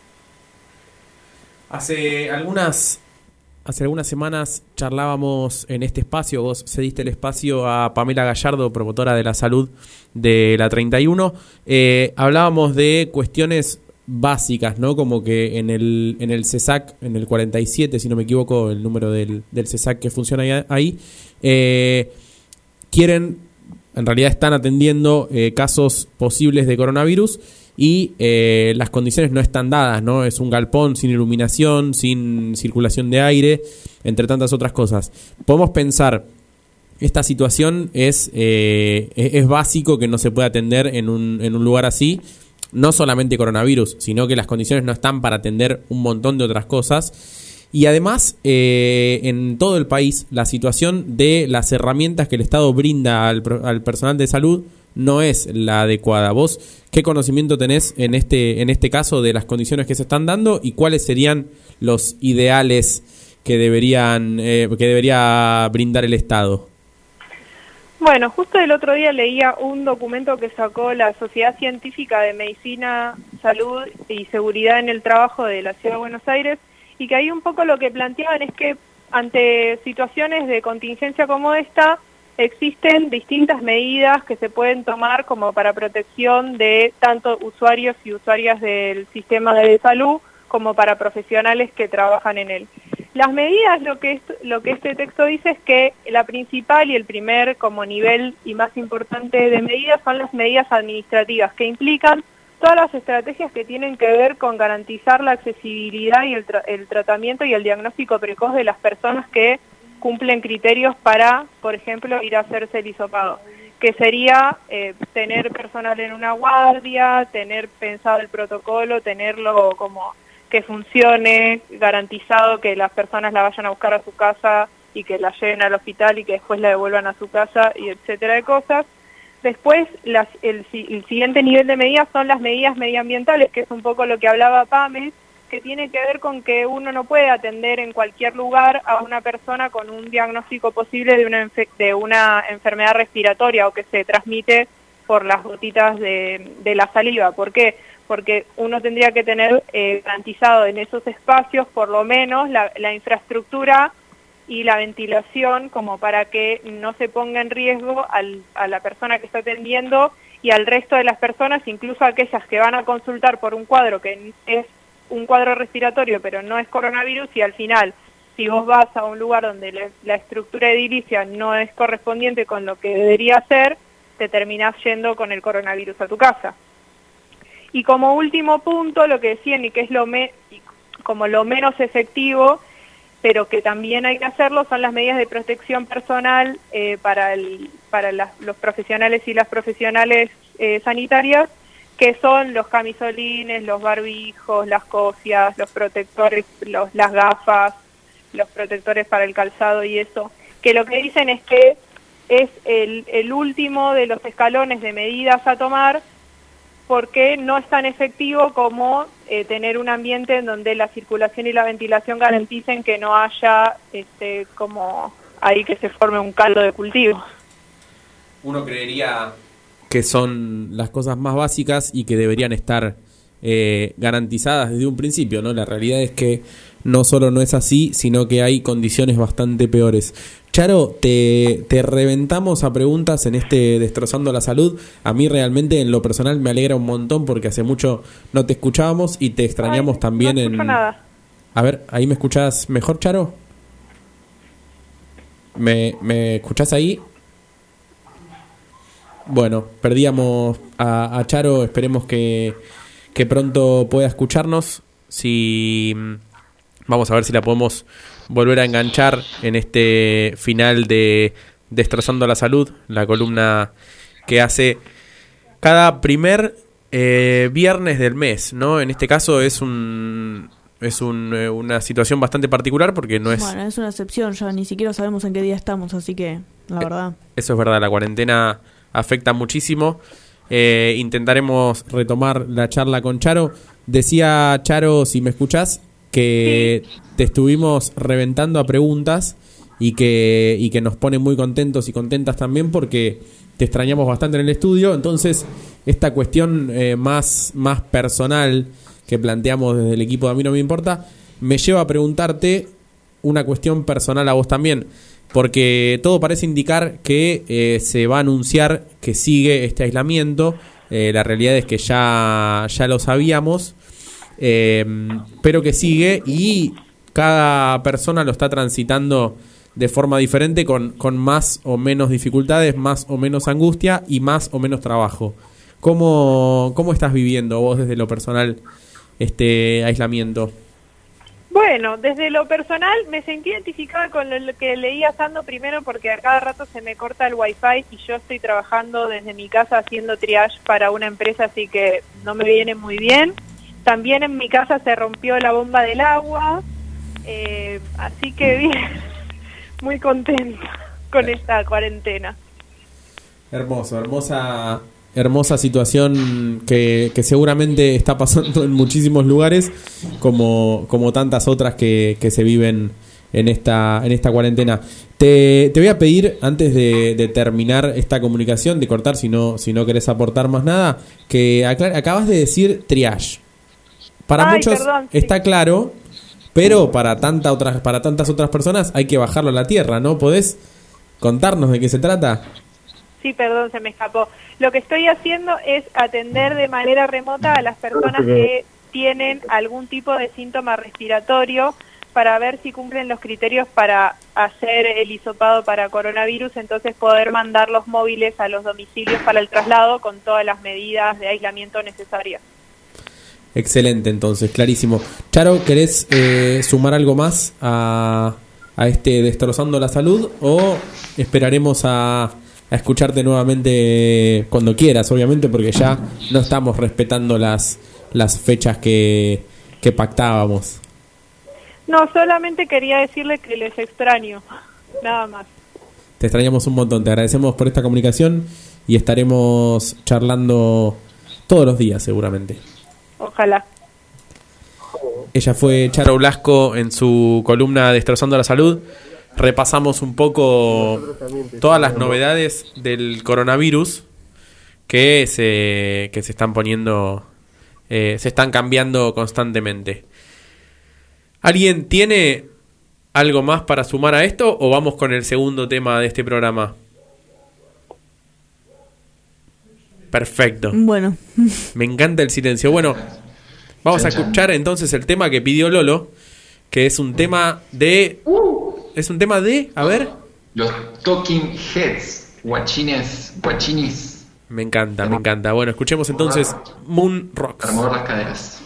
Hace algunas semanas charlábamos en este espacio, vos cediste el espacio a Pamela Gallardo, promotora de la salud de la 31, hablábamos de cuestiones básicas, ¿no? Como que en el CESAC, en el 47, si no me equivoco, el número del CESAC que funciona ahí, en realidad están atendiendo casos posibles de coronavirus y las condiciones no están dadas, ¿no? Es un galpón sin iluminación, sin circulación de aire, entre tantas otras cosas. Podemos pensar, esta situación es básico que no se pueda atender en un lugar así, no solamente coronavirus, sino que las condiciones no están para atender un montón de otras cosas. Y además, en todo el país, la situación de las herramientas que el Estado brinda al personal de salud no es la adecuada. ¿Vos qué conocimiento tenés en este caso de las condiciones que se están dando y cuáles serían los ideales que debería brindar el Estado? Bueno, justo el otro día leía un documento que sacó la Sociedad Científica de Medicina, Salud y Seguridad en el Trabajo de la Ciudad de Buenos Aires, y que ahí un poco lo que planteaban es que ante situaciones de contingencia como esta, existen distintas medidas que se pueden tomar como para protección de tanto usuarios y usuarias del sistema de salud como para profesionales que trabajan en él. Las medidas, lo que este texto dice es que la principal y el primer como nivel y más importante de medidas son las medidas administrativas, que implican todas las estrategias que tienen que ver con garantizar la accesibilidad y el tratamiento y el diagnóstico precoz de las personas que cumplen criterios para, por ejemplo, ir a hacerse el hisopado, que sería tener personal en una guardia, tener pensado el protocolo, tenerlo como que funcione, garantizado que las personas la vayan a buscar a su casa y que la lleven al hospital y que después la devuelvan a su casa, y etcétera de cosas. Después, el siguiente nivel de medidas son las medidas medioambientales, que es un poco lo que hablaba Pame, que tiene que ver con que uno no puede atender en cualquier lugar a una persona con un diagnóstico posible de una enfermedad respiratoria o que se transmite por las gotitas de la saliva. ¿Por qué? Porque uno tendría que tener garantizado en esos espacios por lo menos la infraestructura y la ventilación, como para que no se ponga en riesgo a la persona que está atendiendo y al resto de las personas, incluso aquellas que van a consultar por un cuadro que es un cuadro respiratorio pero no es coronavirus, y al final, si vos vas a un lugar donde la estructura edilicia no es correspondiente con lo que debería ser, te terminás yendo con el coronavirus a tu casa. Y como último punto, lo que decían, y que es como lo menos efectivo, pero que también hay que hacerlo, son las medidas de protección personal para los profesionales y las profesionales sanitarias, que son los camisolines, los barbijos, las cofias, los protectores, las gafas, los protectores para el calzado y eso, que lo que dicen es que es el último de los escalones de medidas a tomar, porque no es tan efectivo como tener un ambiente en donde la circulación y la ventilación garanticen que no haya como ahí que se forme un caldo de cultivo. Uno creería que son las cosas más básicas y que deberían estar garantizadas desde un principio, ¿no? La realidad es que no solo no es así, sino que hay condiciones bastante peores. Charo, te reventamos a preguntas en Destrozando la Salud. A mí realmente en lo personal me alegra un montón porque hace mucho no te escuchábamos y te extrañamos también no escucho nada. A ver, ¿ahí me escuchás mejor, Charo? ¿Me escuchás ahí? Bueno, perdíamos a Charo, esperemos que pronto pueda escucharnos. Vamos a ver si la podemos volver a enganchar en este final de Destrozando la Salud, la columna que hace cada primer viernes del mes, ¿no? En este caso es una situación bastante particular porque no es... Bueno, es una excepción, ya ni siquiera sabemos en qué día estamos, así que la verdad... Eso es verdad, la cuarentena afecta muchísimo. Intentaremos retomar la charla con Charo. Decía Charo, si me escuchás, que sí, te estuvimos reventando a preguntas y que nos pone muy contentos y contentas también porque te extrañamos bastante en el estudio. Entonces, esta cuestión más personal que planteamos desde el equipo de A mí no me importa, me lleva a preguntarte una cuestión personal a vos también, porque todo parece indicar que se va a anunciar que sigue este aislamiento. La realidad es que ya lo sabíamos, pero que sigue y cada persona lo está transitando de forma diferente, con más o menos dificultades, más o menos angustia y más o menos trabajo. ¿Cómo estás viviendo vos desde lo personal este aislamiento? Bueno, desde lo personal me sentí identificada con lo que leía Sando, primero porque a cada rato se me corta el wifi y yo estoy trabajando desde mi casa haciendo triage para una empresa, así que no me viene muy bien. También en mi casa se rompió la bomba del agua, así que bien, muy contenta con esta cuarentena. Hermosa situación que seguramente está pasando en muchísimos lugares, como tantas otras que se viven en esta cuarentena. Te voy a pedir, antes de terminar esta comunicación, de cortar si no querés aportar más nada, que acabas de decir triage. Para muchos está claro, pero para tantas otras personas hay que bajarlo a la tierra, ¿no? ¿Podés contarnos de qué se trata? Sí, perdón, se me escapó. Lo que estoy haciendo es atender de manera remota a las personas que tienen algún tipo de síntoma respiratorio para ver si cumplen los criterios para hacer el hisopado para coronavirus, entonces poder mandar los móviles a los domicilios para el traslado con todas las medidas de aislamiento necesarias. Excelente, entonces, clarísimo. Charo, ¿querés sumar algo más a este Destrozando la Salud o esperaremos a escucharte nuevamente cuando quieras, obviamente, porque ya no estamos respetando las fechas que pactábamos? No, solamente quería decirle que les extraño, nada más. Te extrañamos un montón, te agradecemos por esta comunicación y estaremos charlando todos los días seguramente. Ojalá. Ella fue Charo Blasco en su columna Destrozando la Salud. Repasamos un poco todas las novedades del coronavirus que se están poniendo, se están cambiando constantemente. ¿Alguien tiene ¿Algo más para sumar a esto o vamos con el segundo tema de este programa? Perfecto. Bueno. Me encanta el silencio. Bueno, vamos a escuchar entonces el tema que pidió Lolo, que es un tema de... Es un tema de... A ver. Los Talking Heads. Guachinis. Me encanta, me encanta. Bueno, escuchemos entonces Moon Rocks. Para mover las caderas.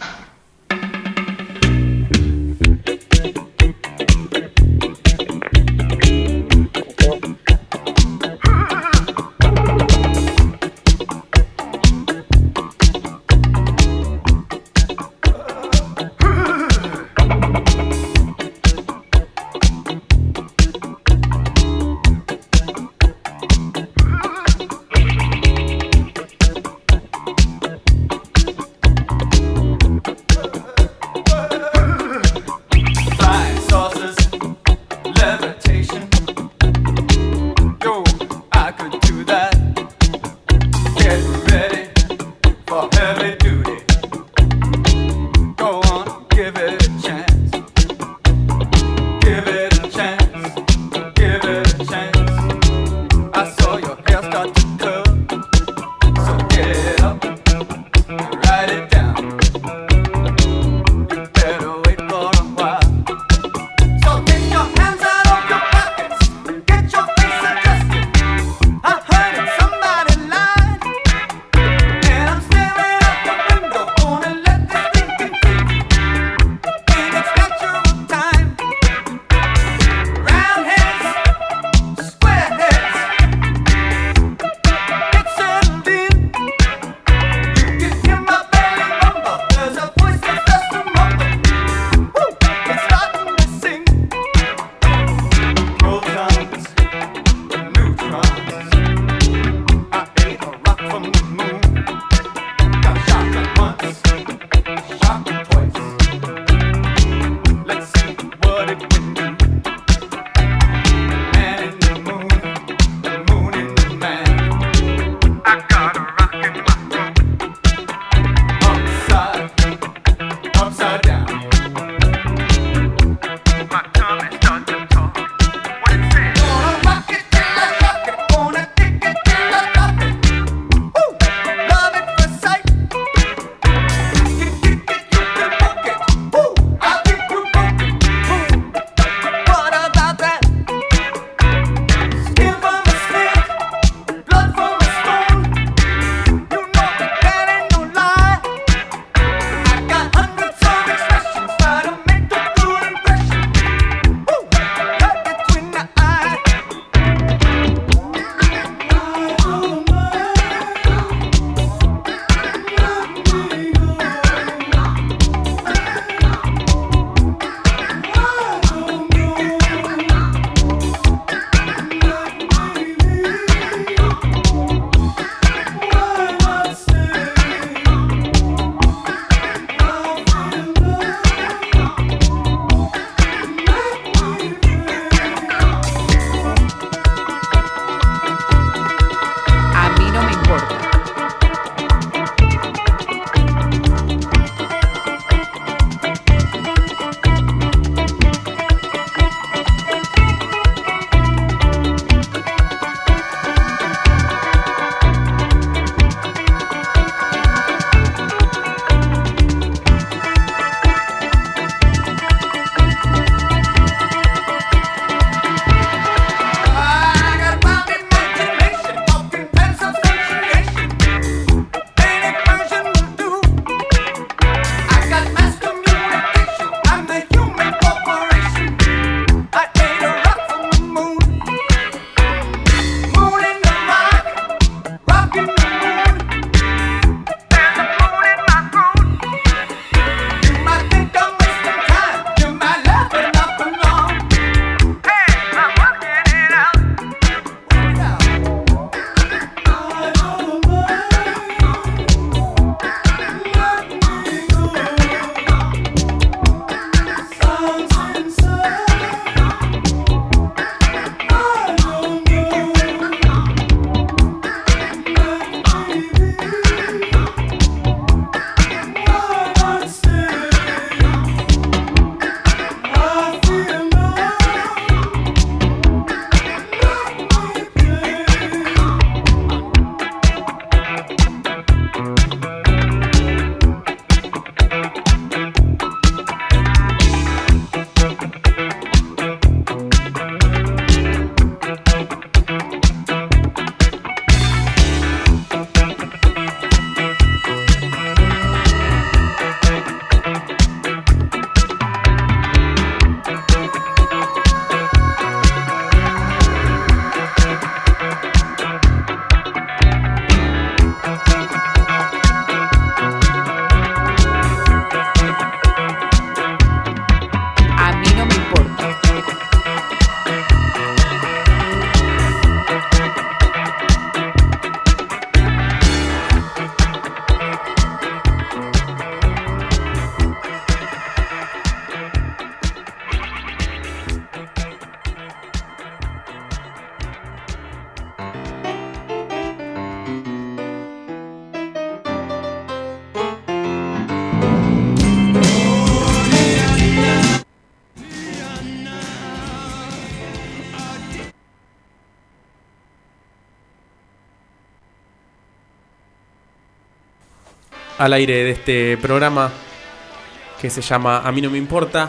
al aire de este programa que se llama A mí no me importa.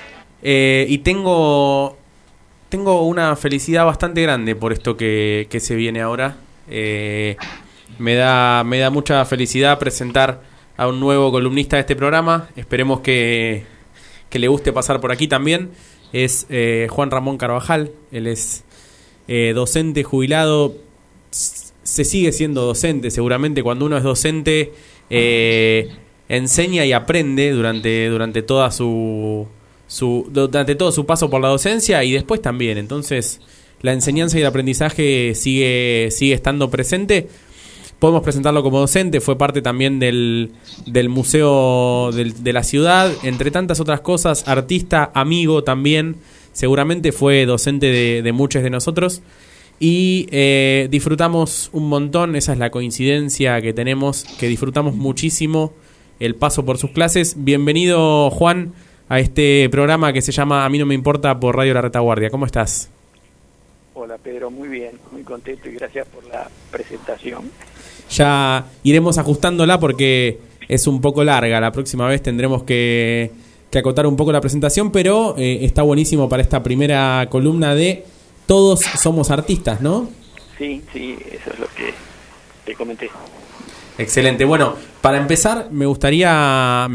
Y tengo una felicidad bastante grande por esto que se viene ahora. Me da mucha felicidad presentar a un nuevo columnista de este programa. Esperemos que le guste pasar por aquí también. Es Juan Ramón Carvajal. Él es docente jubilado. Se sigue siendo docente. Seguramente cuando uno es docente enseña y aprende durante todo su paso por la docencia y después también. Entonces la enseñanza y el aprendizaje sigue estando presente. Podemos presentarlo como docente. Fue parte también del museo de la ciudad, entre tantas otras cosas. Artista, amigo también. Seguramente fue docente de muchos de nosotros. Y disfrutamos un montón. Esa es la coincidencia que tenemos, que disfrutamos muchísimo el paso por sus clases. Bienvenido, Juan, a este programa que se llama A mí no me importa por Radio La Retaguardia. ¿Cómo estás? Hola, Pedro, muy bien, muy contento y gracias por la presentación. Ya iremos ajustándola porque es un poco larga. La próxima vez tendremos que acotar un poco la presentación, pero está buenísimo para esta primera columna de Todos somos artistas, ¿no? Sí, eso es lo que te comenté. Excelente. Bueno, para empezar me gustaría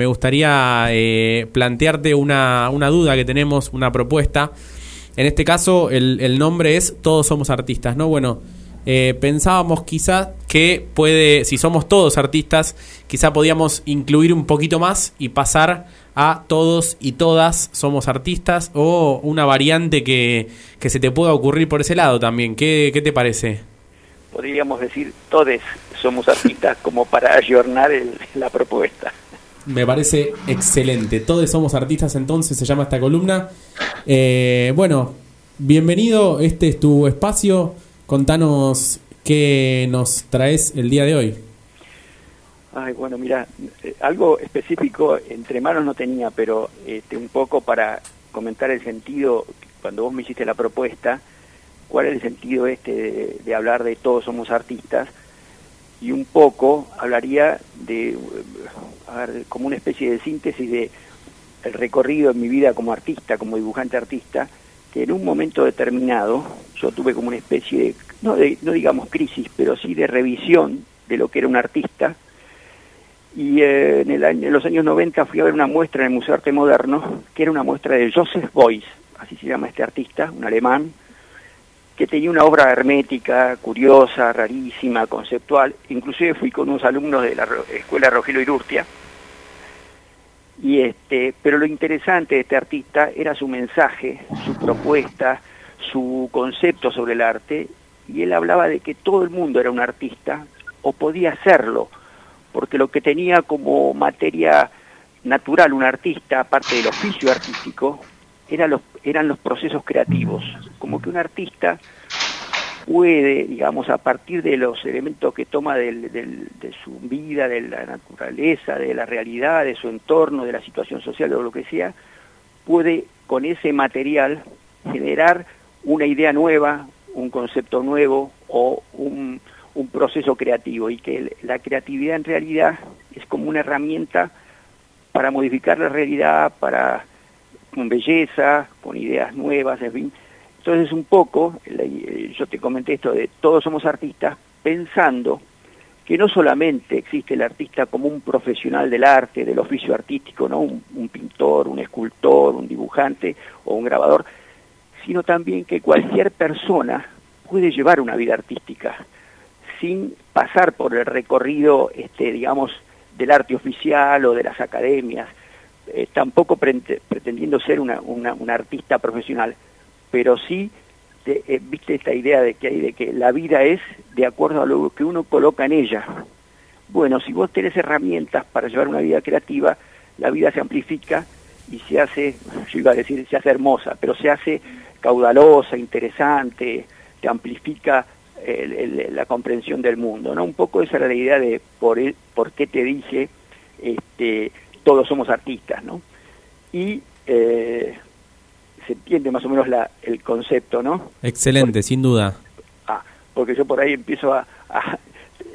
plantearte una duda que tenemos, una propuesta. En este caso el nombre es Todos somos artistas, ¿no? Bueno, pensábamos quizá que si somos todos artistas, quizá podíamos incluir un poquito más y pasar a todos y todas somos artistas, o una variante que se te pueda ocurrir por ese lado también. ¿Qué te parece? Podríamos decir todes somos artistas como para ayornar la propuesta. Me parece excelente. Todos somos artistas, entonces se llama esta columna. Bueno, bienvenido, este es tu espacio. Contanos qué nos traes el día de hoy. Ay, bueno, mira, algo específico entre manos no tenía, pero un poco para comentar el sentido, cuando vos me hiciste la propuesta, cuál es el sentido de hablar de todos somos artistas, y un poco hablaría de como una especie de síntesis de el recorrido en mi vida como artista, como dibujante artista, que en un momento determinado yo tuve como una especie de, no digamos crisis, pero sí de revisión de lo que era un artista. Y en los años 90 fui a ver una muestra en el Museo de Arte Moderno, que era una muestra de Joseph Beuys, así se llama este artista, un alemán, que tenía una obra hermética, curiosa, rarísima, conceptual. Inclusive fui con unos alumnos de la Escuela Rogelio Urrutia. Pero lo interesante de este artista era su mensaje, su propuesta, su concepto sobre el arte, y él hablaba de que todo el mundo era un artista, o podía serlo, porque lo que tenía como materia natural un artista, aparte del oficio artístico, eran los procesos creativos. Como que un artista puede, digamos, a partir de los elementos que toma de su vida, de la naturaleza, de la realidad, de su entorno, de la situación social o lo que sea, puede con ese material generar una idea nueva, un concepto nuevo o un proceso creativo, y que la creatividad en realidad es como una herramienta para modificar la realidad, con belleza, con ideas nuevas, en fin. Entonces un poco, yo te comenté esto de todos somos artistas, pensando que no solamente existe el artista como un profesional del arte, del oficio artístico, ¿no? Un pintor, un escultor, un dibujante o un grabador, sino también que cualquier persona puede llevar una vida artística sin pasar por el recorrido, digamos, del arte oficial o de las academias, tampoco pretendiendo ser una artista profesional, pero sí, viste esta idea de que la vida es de acuerdo a lo que uno coloca en ella. Bueno, si vos tenés herramientas para llevar una vida creativa, la vida se amplifica y se hace, yo iba a decir, se hace hermosa, pero se hace caudalosa, interesante, te amplifica la comprensión del mundo, ¿no? Un poco esa era la idea de por qué te dije todos somos artistas, ¿no? Y se entiende más o menos el concepto, ¿no? Excelente, sin duda. Porque yo por ahí empiezo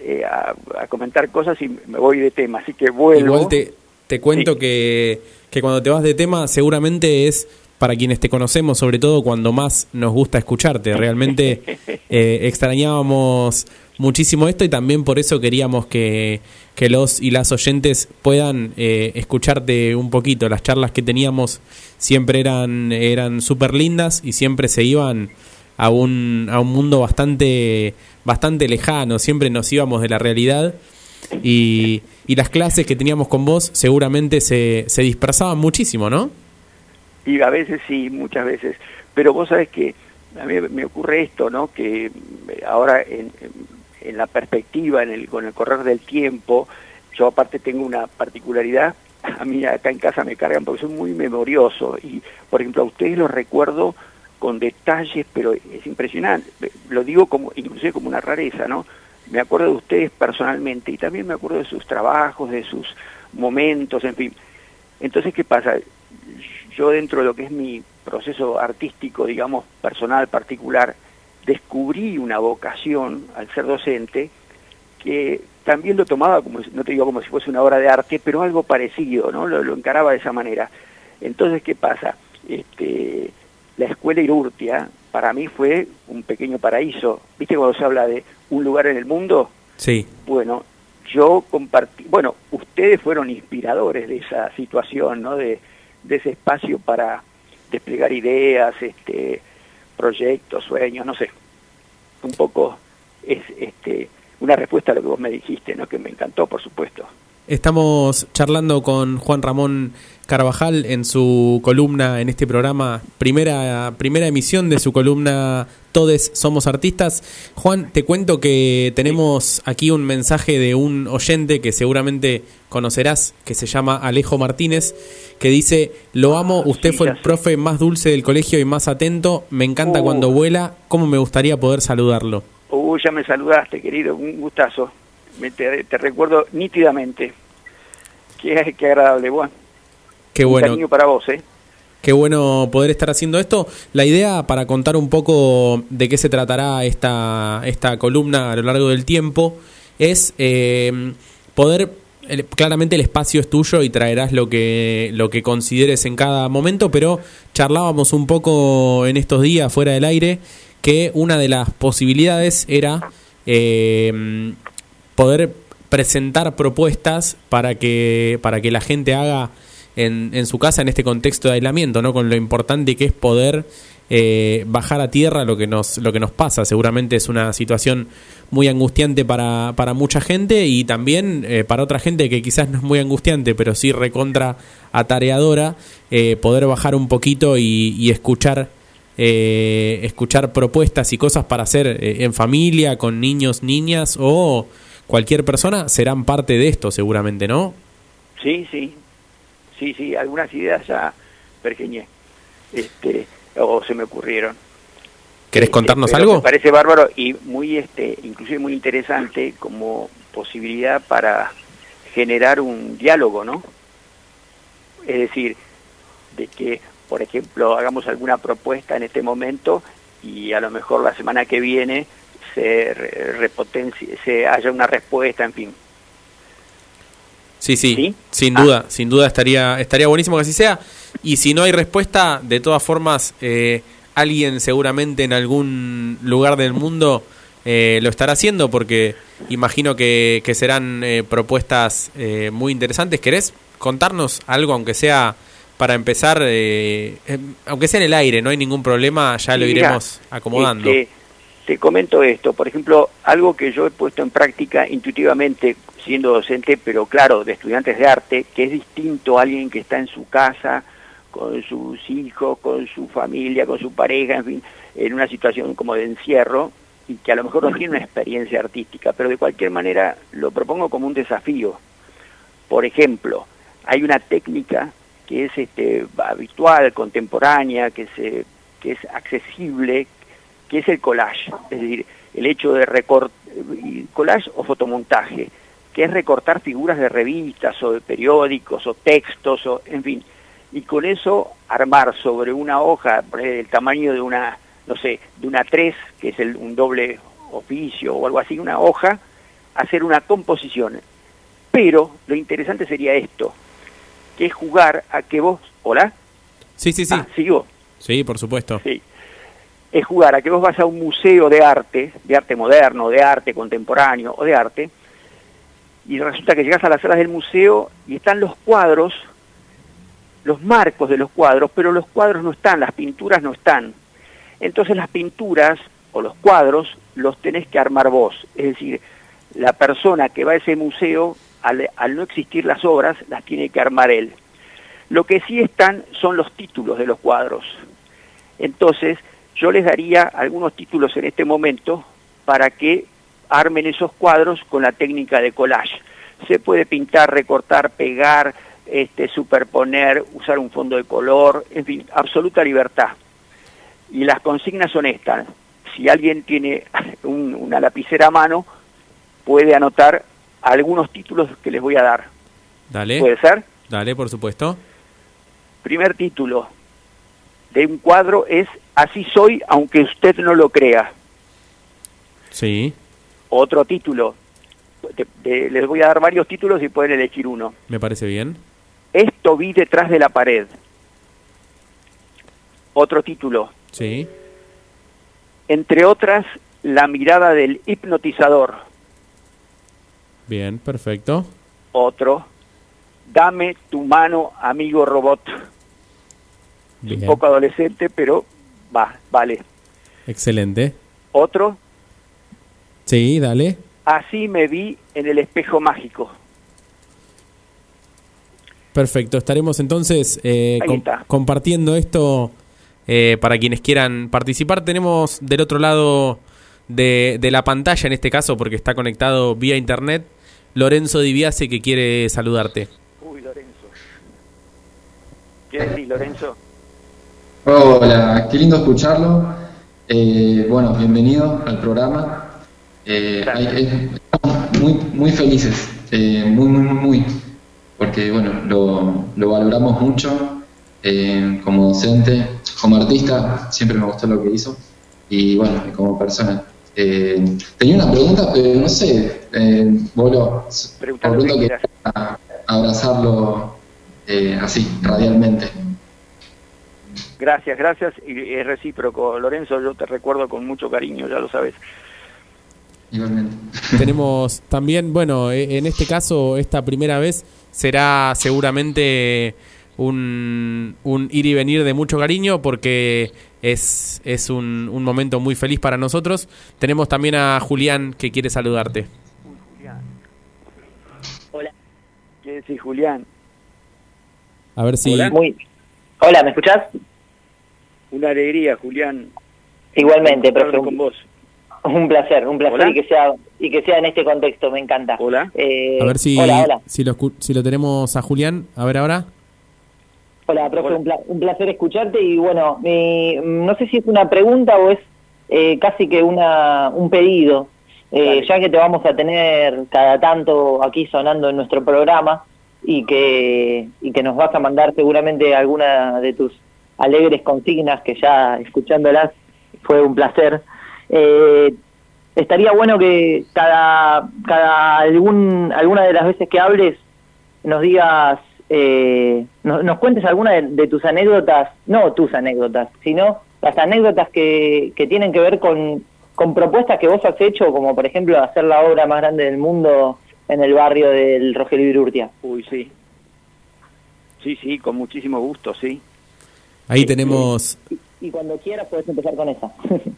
a comentar cosas y me voy de tema, así que vuelvo. Igual te cuento que cuando te vas de tema seguramente es para quienes te conocemos, sobre todo cuando más nos gusta escucharte. Realmente extrañábamos muchísimo esto y también por eso queríamos que los y las oyentes puedan escucharte un poquito. Las charlas que teníamos siempre eran súper lindas y siempre se iban a un mundo bastante lejano, siempre nos íbamos de la realidad y las clases que teníamos con vos seguramente se dispersaban muchísimo, ¿no? Y a veces sí, muchas veces, pero vos sabés que a mí me ocurre esto, ¿no? Que ahora en la perspectiva, con el correr del tiempo, yo aparte tengo una particularidad, a mí acá en casa me cargan porque soy muy memorioso y, por ejemplo, a ustedes los recuerdo con detalles, pero es impresionante, lo digo inclusive como una rareza, ¿no? Me acuerdo de ustedes personalmente y también me acuerdo de sus trabajos, de sus momentos, en fin. Entonces, ¿qué pasa? Yo dentro de lo que es mi proceso artístico, digamos, personal, particular, descubrí una vocación al ser docente que también lo tomaba como, no te digo como si fuese una obra de arte, pero algo parecido, ¿no? Lo encaraba de esa manera. Entonces, ¿qué pasa? La escuela Irurtia para mí fue un pequeño paraíso. ¿Viste cuando se habla de un lugar en el mundo? Sí. Bueno, yo compartí, bueno, ustedes fueron inspiradores de esa situación, ¿no? De ese espacio para desplegar ideas, proyectos, sueños, no sé. Un poco es una respuesta a lo que vos me dijiste, ¿no? Que me encantó, por supuesto. Estamos charlando con Juan Ramón Carvajal en su columna en este programa, primera emisión de su columna Todes Somos Artistas. Juan, te cuento que tenemos aquí un mensaje de un oyente que seguramente conocerás, que se llama Alejo Martínez, que dice: lo amo, usted fue el profe más dulce del colegio y más atento, me encanta cuando vuela, cómo me gustaría poder saludarlo. Ya me saludaste, querido, un gustazo. Te recuerdo nítidamente. Qué agradable, Juan. Qué bueno. Un cariño para vos, Qué bueno poder estar haciendo esto. La idea, para contar un poco de qué se tratará esta columna a lo largo del tiempo, es poder, claramente el espacio es tuyo y traerás lo que consideres en cada momento, pero charlábamos un poco en estos días fuera del aire que una de las posibilidades era poder presentar propuestas para que la gente haga en su casa en este contexto de aislamiento, ¿no? Con lo importante que es poder bajar a tierra lo que nos pasa. Seguramente es una situación muy angustiante para mucha gente y también para otra gente que quizás no es muy angustiante, pero sí recontra atareadora, poder bajar un poquito y escuchar propuestas y cosas para hacer en familia, con niños, niñas o cualquier persona. Serán parte de esto seguramente, ¿no? Sí, algunas ideas ya pergeñé, o se me ocurrieron. ¿Querés contarnos algo? Me parece bárbaro y muy, inclusive muy interesante como posibilidad para generar un diálogo, ¿no? Es decir, de que, por ejemplo, hagamos alguna propuesta en este momento y a lo mejor la semana que viene se haya una respuesta, en fin. Sí, sin duda estaría buenísimo que así sea. Y si no hay respuesta, de todas formas, alguien seguramente en algún lugar del mundo lo estará haciendo, porque imagino que serán propuestas muy interesantes. ¿Querés contarnos algo, aunque sea para empezar, aunque sea en el aire? No hay ningún problema, ya lo iremos acomodando. Te comento esto, por ejemplo, algo que yo he puesto en práctica intuitivamente siendo docente, pero claro, de estudiantes de arte, que es distinto a alguien que está en su casa, con sus hijos, con su familia, con su pareja, en fin, en una situación como de encierro, y que a lo mejor no tiene una experiencia artística, pero de cualquier manera lo propongo como un desafío. Por ejemplo, hay una técnica que es habitual, contemporánea, que es accesible, que es el collage, es decir, el hecho de collage o fotomontaje, que es recortar figuras de revistas o de periódicos o textos, o en fin, y con eso armar sobre una hoja del tamaño de una, no sé, de una 3, que es un doble oficio o algo así, una hoja, hacer una composición. Pero lo interesante sería esto, que es jugar a que vos... ¿Hola? Sí. ¿Sigo? Sí, por supuesto. Sí. Es jugar a que vos vas a un museo de arte moderno, de arte contemporáneo o de arte, y resulta que llegás a las salas del museo y están los cuadros, los marcos de los cuadros, pero los cuadros no están, las pinturas no están. Entonces las pinturas o los cuadros los tenés que armar vos. Es decir, la persona que va a ese museo, al no existir las obras, las tiene que armar él. Lo que sí están son los títulos de los cuadros. Entonces, yo les daría algunos títulos en este momento para que armen esos cuadros con la técnica de collage. Se puede pintar, recortar, pegar, superponer, usar un fondo de color, en fin, absoluta libertad. Y las consignas son estas. Si alguien tiene una lapicera a mano, puede anotar algunos títulos que les voy a dar. Dale. ¿Puede ser? Dale, por supuesto. Primer título de un cuadro es Así soy, aunque usted no lo crea. Sí. Otro título, les voy a dar varios títulos y pueden elegir uno. Me parece bien. Esto vi detrás de la pared. Otro título. Sí. Entre otras, La mirada del hipnotizador. Bien, perfecto. Otro, Dame tu mano, amigo robot. Bien. Un poco adolescente, pero vale. Excelente. Otro, Sí, dale. Así me vi en el espejo mágico. Perfecto, estaremos entonces está. compartiendo esto para quienes quieran participar. Tenemos del otro lado de la pantalla, en este caso, porque está conectado vía internet, Lorenzo Di Biase, que quiere saludarte. Uy, Lorenzo. ¿Qué decís, Lorenzo? Hola, qué lindo escucharlo. Bueno, bienvenido al programa. Estamos muy felices, muy, porque bueno, lo valoramos mucho como docente, como artista, siempre me gustó lo que hizo, y bueno, como persona. Tenía una pregunta, pero no sé, Bolo, por pronto quería abrazarlo así, radialmente. Gracias, y es recíproco. Lorenzo, yo te recuerdo con mucho cariño, ya lo sabes. Igualmente. Tenemos también, bueno, en este caso, esta primera vez será seguramente un ir y venir de mucho cariño, porque es un momento muy feliz para nosotros. Tenemos también a Julián, que quiere saludarte. Julián. Hola. ¿Qué decís, Julián? A ver si... Hola, ¿me escuchás? Una alegría, Julián. Igualmente, profe. Con vos. Un placer. ¿Hola? y que sea en este contexto, me encanta. Hola. A ver si, hola. si lo tenemos a Julián. A ver ahora. Hola, profe, un placer escucharte, y bueno, no sé si es una pregunta o es casi que un pedido, ya que te vamos a tener cada tanto aquí sonando en nuestro programa, y que nos vas a mandar seguramente alguna de tus alegres consignas, que ya escuchándolas fue un placer. Estaría bueno que alguna de las veces que hables nos digas, nos cuentes alguna de tus anécdotas, no tus anécdotas, sino las anécdotas que tienen que ver con propuestas que vos has hecho, como por ejemplo hacer la obra más grande del mundo en el barrio del Rogelio Virurtia. Uy, sí. Sí, con muchísimo gusto, sí. Ahí tenemos... Y cuando quieras puedes empezar con esa.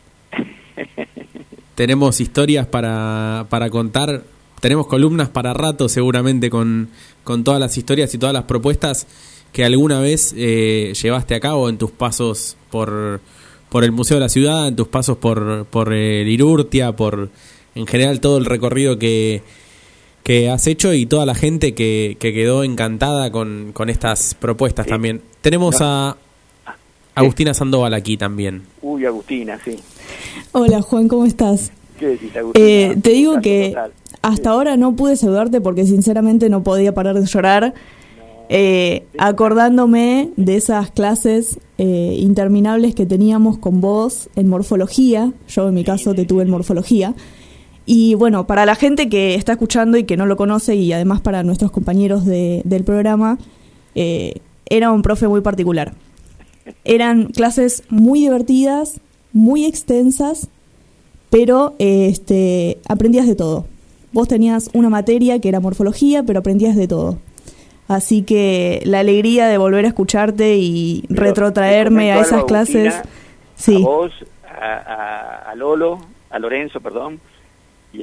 Tenemos historias para contar, tenemos columnas para rato seguramente con todas las historias y todas las propuestas que alguna vez llevaste a cabo en tus pasos por el Museo de la Ciudad, en tus pasos por el Irurtia, por en general todo el recorrido que has hecho, y toda la gente que quedó encantada con estas propuestas. Sí. También tenemos a Agustina Sandoval aquí también. Uy, Agustina, sí. Hola, Juan, ¿cómo estás? ¿Qué decís, Agustina? Te digo que hasta ahora no pude saludarte porque sinceramente no podía parar de llorar, acordándome de esas clases interminables que teníamos con vos en morfología. Yo en mi caso te tuve en morfología, Y bueno, para la gente que está escuchando y que no lo conoce, y además para nuestros compañeros del programa, era un profe muy particular. Eran clases muy divertidas, muy extensas, pero aprendías de todo. Vos tenías una materia que era morfología, pero aprendías de todo. Así que la alegría de volver a escucharte y retrotraerme a esas clases. Sí. A vos, a Lolo, a Lorenzo, perdón, y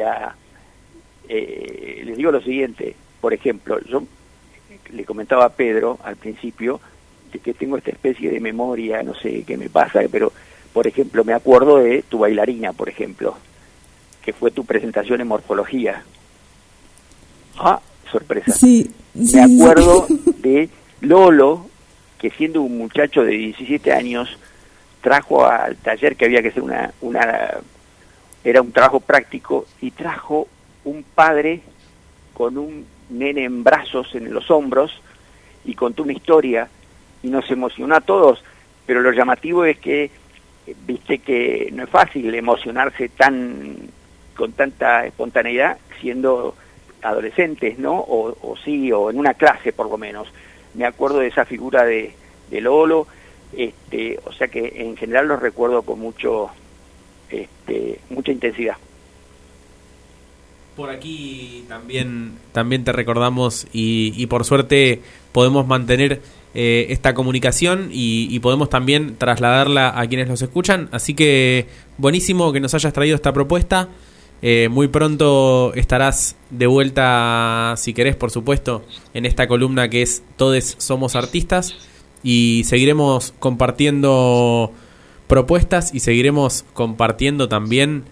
les digo lo siguiente. Por ejemplo, yo le comentaba a Pedro al principio de que tengo esta especie de memoria, no sé qué me pasa, pero por ejemplo me acuerdo de tu bailarina, por ejemplo, que fue tu presentación en morfología. Sorpresa. Sí, me acuerdo de Lolo, que siendo un muchacho de 17 años trajo al taller que había que hacer era un trabajo práctico, y trajo un padre con un nene en brazos, en los hombros, y contó una historia y nos emocionó a todos. Pero lo llamativo es que viste que no es fácil emocionarse con tanta espontaneidad siendo adolescentes, ¿no? O en una clase por lo menos. Me acuerdo de esa figura de Lolo, o sea que en general los recuerdo con mucha intensidad. Por aquí también te recordamos y por suerte podemos mantener esta comunicación y podemos también trasladarla a quienes nos escuchan. Así que buenísimo que nos hayas traído esta propuesta. Muy pronto estarás de vuelta, si querés, por supuesto, en esta columna que es Todes Somos Artistas, y seguiremos compartiendo propuestas y seguiremos compartiendo también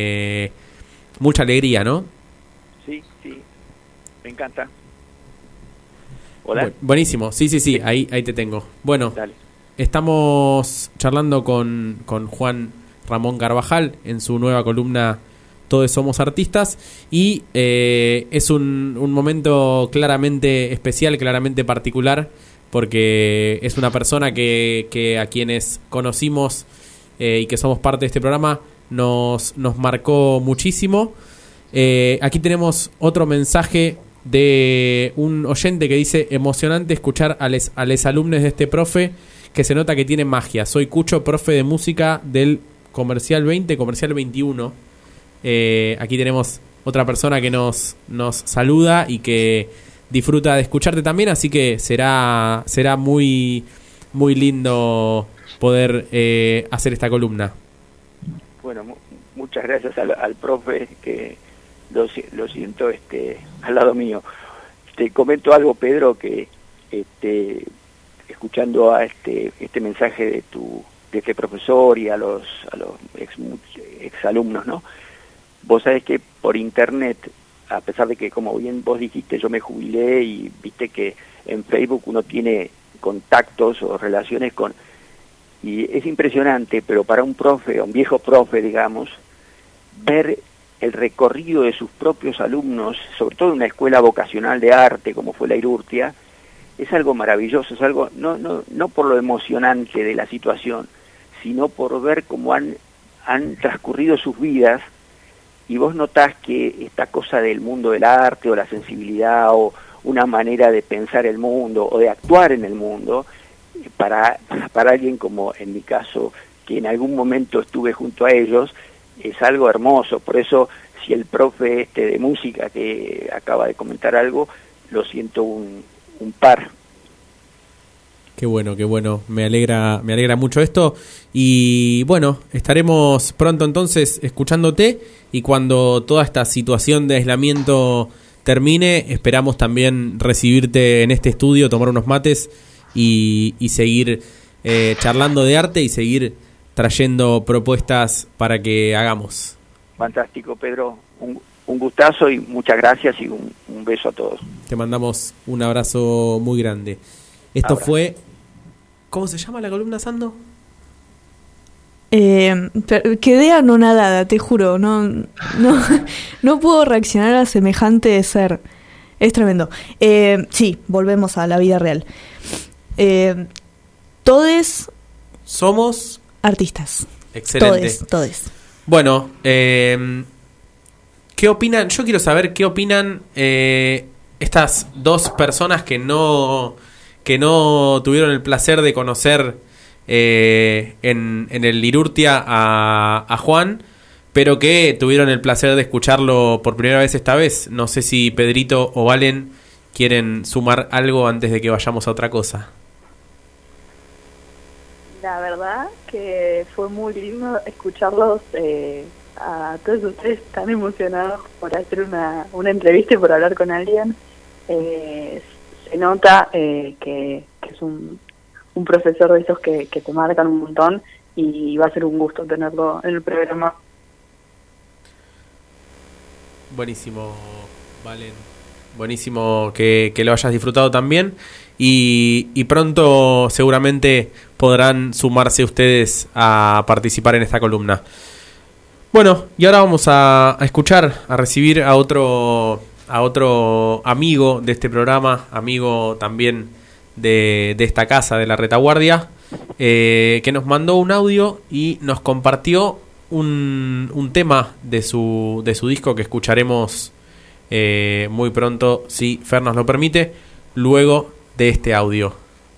mucha alegría, ¿no? Sí, me encanta. Hola. Buenísimo, sí, ahí te tengo. Bueno, dale. Estamos charlando con Juan Ramón Carvajal en su nueva columna Todos Somos Artistas, y es un momento claramente especial, claramente particular, porque es una persona que a quienes conocimos y que somos parte de este programa nos marcó muchísimo. Aquí tenemos otro mensaje de un oyente que dice: emocionante escuchar a les alumnos de este profe, que se nota que tiene magia. Soy Cucho, profe de música del Comercial 20, Comercial 21. Aquí tenemos otra persona que nos saluda y que disfruta de escucharte también, así que será muy, muy lindo poder hacer esta columna. Bueno, muchas gracias al profe, que lo siento al lado mío. Te comento algo, Pedro, que escuchando a este mensaje de este profesor y a los ex alumnos, ¿no? Vos sabés que por internet, a pesar de que, como bien vos dijiste, yo me jubilé, y viste que en Facebook uno tiene contactos o relaciones y es impresionante, pero para un profe, un viejo profe, digamos, ver el recorrido de sus propios alumnos, sobre todo en una escuela vocacional de arte como fue la Irurtia, es algo maravilloso, es algo no por lo emocionante de la situación, sino por ver cómo han transcurrido sus vidas, y vos notás que esta cosa del mundo del arte o la sensibilidad o una manera de pensar el mundo o de actuar en el mundo, para alguien como en mi caso, que en algún momento estuve junto a ellos, es algo hermoso. Por eso, si el profe de música que acaba de comentar algo, lo siento un par. Qué bueno, me alegra mucho esto, y bueno, estaremos pronto entonces escuchándote, y cuando toda esta situación de aislamiento termine, esperamos también recibirte en este estudio, tomar unos mates y seguir charlando de arte y seguir trayendo propuestas para que hagamos. Fantástico, Pedro, un gustazo y muchas gracias, y un beso a todos. Te mandamos un abrazo muy grande. Esto fue... ¿Cómo se llama la columna, Sando? Quedé anonadada, te juro. No puedo reaccionar a semejante ser. Es tremendo. Sí, volvemos a la vida real. Todes somos artistas. Excelente. Todes. Bueno, ¿Qué opinan? Yo quiero saber qué opinan estas dos personas que no tuvieron el placer de conocer en el Lirurtia a Juan, pero que tuvieron el placer de escucharlo por primera vez esta vez. No sé si Pedrito o Valen quieren sumar algo antes de que vayamos a otra cosa. La verdad que fue muy lindo escucharlos a todos ustedes tan emocionados por hacer una entrevista y por hablar con alguien. Se nota que es un profesor de esos que te marcan un montón, y va a ser un gusto tenerlo en el programa. Buenísimo, Valen. Buenísimo que lo hayas disfrutado también. Y pronto seguramente podrán sumarse ustedes a participar en esta columna. Bueno, y ahora vamos a escuchar, a recibir a otro amigo de este programa, amigo también de esta casa, de la Retaguardia, que nos mandó un audio y nos compartió un tema de su disco que escucharemos muy pronto, si Fer nos lo permite, luego de este audio.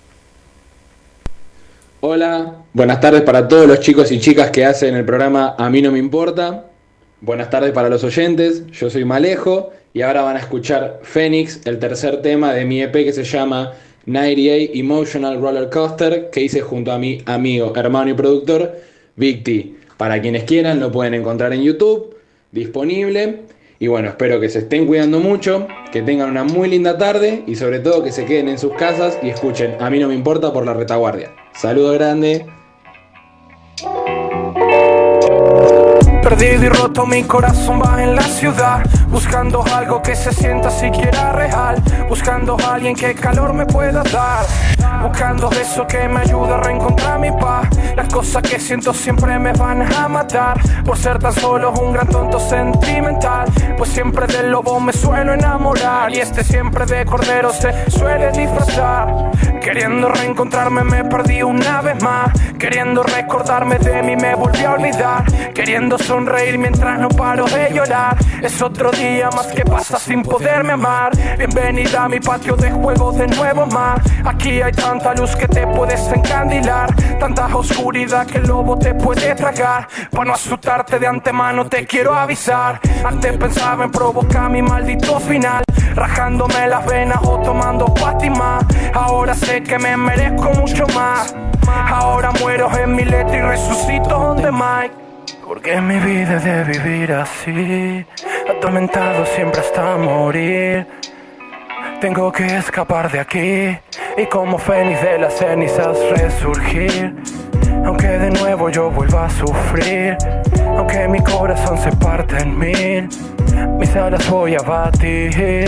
Hola, buenas tardes para todos los chicos y chicas que hacen el programa A mí no me importa. Buenas tardes para los oyentes, yo soy Malejo y ahora van a escuchar Phoenix, el tercer tema de mi EP que se llama 98 Emotional Roller Coaster, que hice junto a mi amigo, hermano y productor Victi. Para quienes quieran lo pueden encontrar en YouTube, disponible. Y bueno, espero que se estén cuidando mucho, que tengan una muy linda tarde y sobre todo que se queden en sus casas y escuchen A mí no me importa por la Retaguardia. Saludo grande. Perdido y roto mi corazón va en la ciudad, buscando algo que se sienta siquiera real, buscando a alguien que calor me pueda dar, buscando eso que me ayude a reencontrar mi paz. Las cosas que siento siempre me van a matar, por ser tan solo un gran tonto sentimental, pues siempre del lobo me suelo enamorar, y siempre de cordero se suele disfrazar. Queriendo reencontrarme me perdí una vez más, queriendo recordarme de mí me volví a olvidar, queriendo sonreír mientras no paro de llorar. Es otro día más que pasa sin poderme amar. Bienvenida a mi patio de juego de nuevo más. Aquí hay tanta luz que te puedes encandilar, tanta oscuridad que el lobo te puede tragar. Para no asustarte de antemano te quiero avisar, antes pensaba en provocar mi maldito final, rajándome las venas o tomando Fátima. Ahora sé que me merezco mucho más, ahora muero en mi letra y resucito on the mic. Porque mi vida es de vivir así, atormentado siempre hasta morir. Tengo que escapar de aquí y como fénix de las cenizas resurgir. Aunque de nuevo yo vuelva a sufrir, aunque mi corazón se parte en mil, mis alas voy a batir.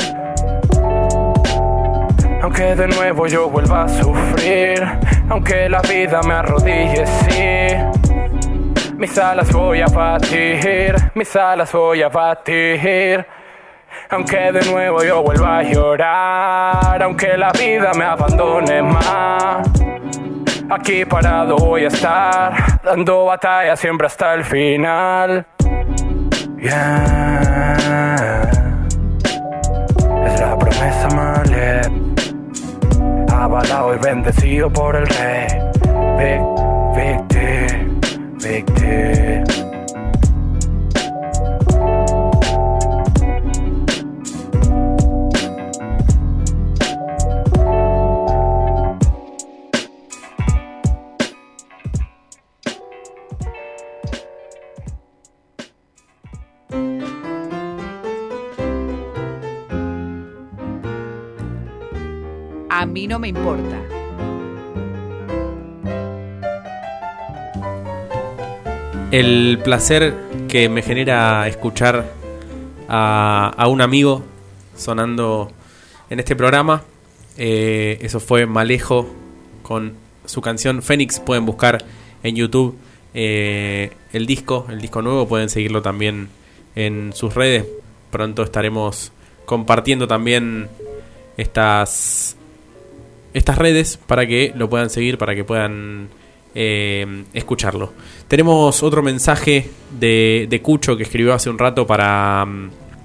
Aunque de nuevo yo vuelva a sufrir, aunque la vida me arrodille, sí, mis alas voy a batir, mis alas voy a batir. Aunque de nuevo yo vuelva a llorar, aunque la vida me abandone más, aquí parado voy a estar, dando batalla siempre hasta el final. Yeah. Es la promesa Malek, avalado y bendecido por el rey. Victi, Victi. A mí no me importa. El placer que me genera escuchar a un amigo sonando en este programa, eso fue Malejo con su canción Phoenix. Pueden buscar en YouTube el disco nuevo, pueden seguirlo también en sus redes. Pronto estaremos compartiendo también estas redes para que lo puedan seguir, para que puedan escucharlo. Tenemos otro mensaje de Cucho que escribió hace un rato para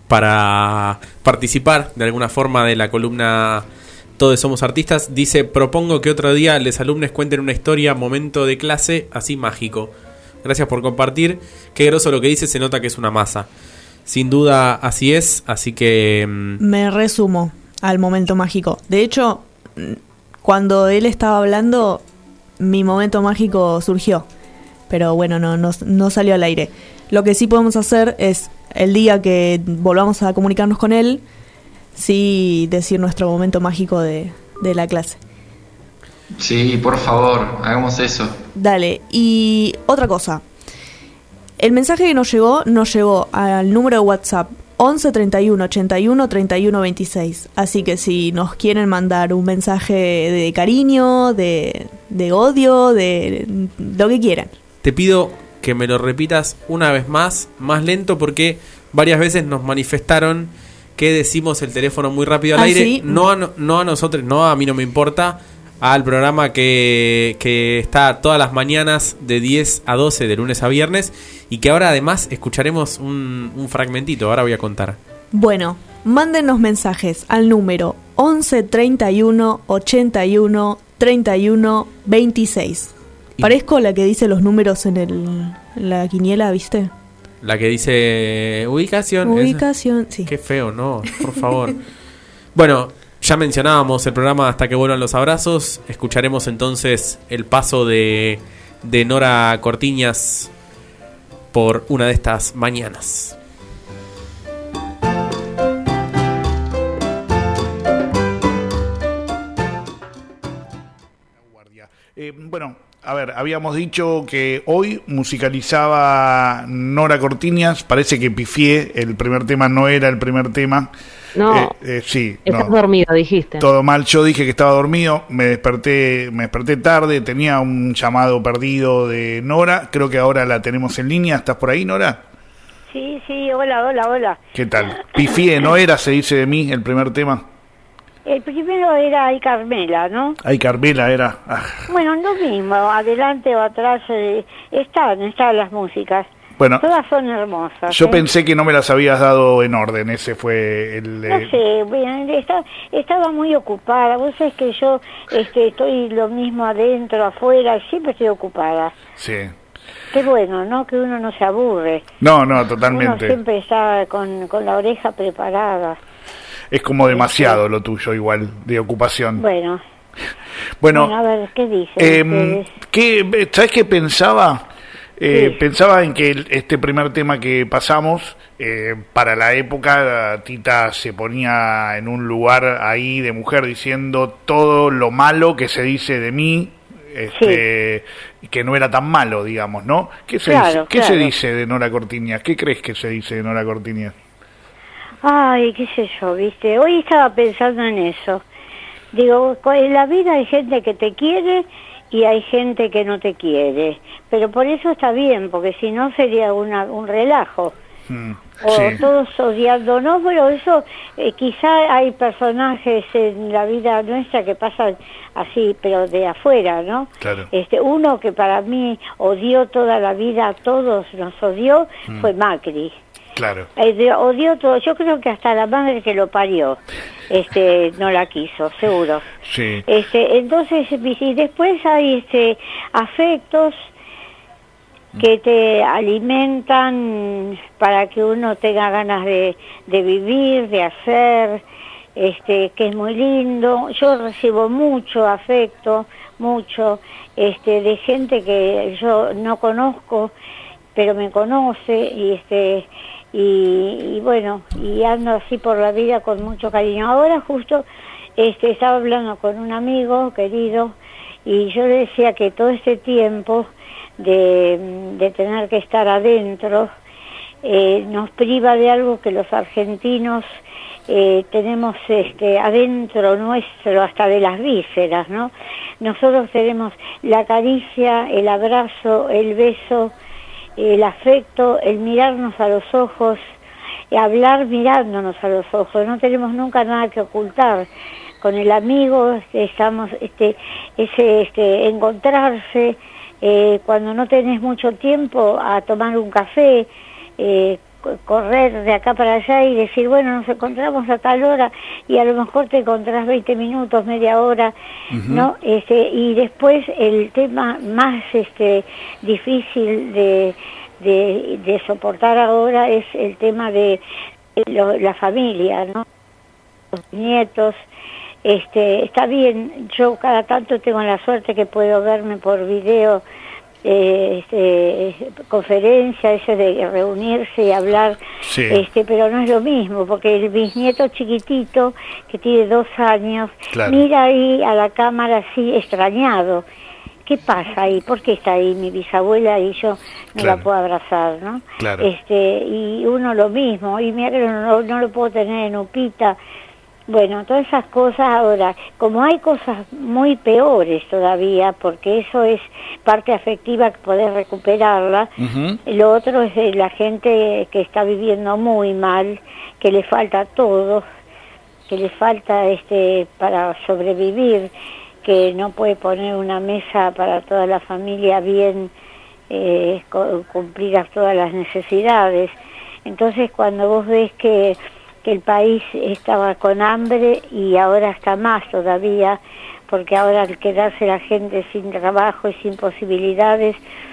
para participar de alguna forma de la columna Todos Somos Artistas. Dice: propongo que otro día les alumnos cuenten una historia, momento de clase, así mágico. Gracias por compartir. Qué groso lo que dice, se nota que es una masa. Sin duda así es, así que... Me resumo al momento mágico. De hecho, cuando él estaba hablando, mi momento mágico surgió. Pero bueno, no salió al aire. Lo que sí podemos hacer es, el día que volvamos a comunicarnos con él, sí decir nuestro momento mágico de la clase. Sí, por favor, hagamos eso. Dale, y otra cosa. El mensaje que nos llegó al número de WhatsApp 11 31 81 31 26. Así que si nos quieren mandar un mensaje de cariño, de odio, de lo que quieran. Te pido que me lo repitas una vez más lento, porque varias veces nos manifestaron que decimos el teléfono muy rápido al aire. ¿Sí? No a nosotros, no, a mí no me importa. Al programa que está todas las mañanas de 10 a 12 de lunes a viernes, y que ahora además escucharemos un fragmentito. Ahora voy a contar. Bueno, mándenos mensajes al número 11 31 81 31 26. Parezco la que dice los números en la quiniela, ¿viste? La que dice ubicación. Ubicación, sí. Qué feo, no, por favor. Bueno, ya mencionábamos el programa Hasta que vuelvan los abrazos. Escucharemos entonces el paso de Nora Cortiñas por una de estas mañanas. Bueno, a ver, habíamos dicho que hoy musicalizaba Nora Cortiñas. Parece que pifié, el primer tema no era el primer tema. No, sí, estás dormido, dijiste. Todo mal, yo dije que estaba dormido, me desperté tarde, tenía un llamado perdido de Nora, creo que ahora la tenemos en línea. ¿Estás por ahí, Nora? Sí, hola. ¿Qué tal? Pifié, ¿no era, se dice de mí, el primer tema? El primero era Ay Carmela, ¿no? Ay, Carmela era... Bueno, lo mismo, adelante o atrás, están las músicas. Bueno, todas son hermosas. Yo pensé que no me las habías dado en orden, ese fue el... No sé, bueno, estaba muy ocupada. Vos sabés que yo estoy lo mismo adentro, afuera, siempre estoy ocupada. Sí. Qué bueno, ¿no? Que uno no se aburre. No, totalmente. Uno siempre está con la oreja preparada. Es como demasiado lo tuyo, igual, de ocupación. Bueno, a ver, ¿qué dicen ustedes? ¿Sabés qué pensaba? Sí. Pensaba en que este primer tema que pasamos, para la época, Tita se ponía en un lugar ahí de mujer diciendo todo lo malo que se dice de mí, que no era tan malo, digamos, ¿no? ¿Qué se dice de Nora Cortiñas? ¿Qué crees que se dice de Nora Cortiñas? Ay, qué sé yo, ¿viste? Hoy estaba pensando en eso. Digo, en la vida hay gente que te quiere y hay gente que no te quiere. Pero por eso está bien, porque si no sería un relajo. Todos odiándonos, pero eso, quizá hay personajes en la vida nuestra que pasan así, pero de afuera, ¿no? Claro. Uno que para mí odió toda la vida, a todos nos odió, fue Macri. Claro. Odió todo. Yo creo que hasta la madre que lo parió no la quiso, seguro. Sí. Entonces, y después hay afectos que te alimentan para que uno tenga ganas de vivir, de hacer, que es muy lindo. Yo recibo mucho afecto, de gente que yo no conozco, pero me conoce, y bueno, y ando así por la vida con mucho cariño. Ahora justo estaba hablando con un amigo querido y yo le decía que todo este tiempo de tener que estar adentro nos priva de algo que los argentinos tenemos adentro nuestro, hasta de las vísceras, ¿no? Nosotros tenemos la caricia, el abrazo, el beso, el afecto, el mirarnos a los ojos, hablar mirándonos a los ojos. No tenemos nunca nada que ocultar. Con el amigo estamos encontrarse cuando no tenés mucho tiempo a tomar un café, correr de acá para allá y decir, bueno, nos encontramos a tal hora y a lo mejor te encontrás 20 minutos, media hora, ¿no? Y después el tema más difícil de soportar ahora es el tema de la familia, ¿no? Los nietos. Está bien, yo cada tanto tengo la suerte que puedo verme por video, conferencia, ese de reunirse y hablar, sí. Pero no es lo mismo, porque el bisnieto chiquitito, que tiene 2 años, claro. Mira ahí a la cámara así extrañado. ¿Qué pasa ahí? ¿Por qué está ahí mi bisabuela y yo no claro. la puedo abrazar, no? Claro. Y uno lo mismo, y mira que no lo puedo tener en Upita. Bueno, todas esas cosas ahora, como hay cosas muy peores todavía, porque eso es parte afectiva que podés recuperarla, lo otro es de la gente que está viviendo muy mal, que le falta todo, que le falta para sobrevivir, que no puede poner una mesa para toda la familia bien, cumplir todas las necesidades. Entonces cuando vos ves que el país estaba con hambre y ahora está más todavía, porque ahora al quedarse la gente sin trabajo y sin posibilidades,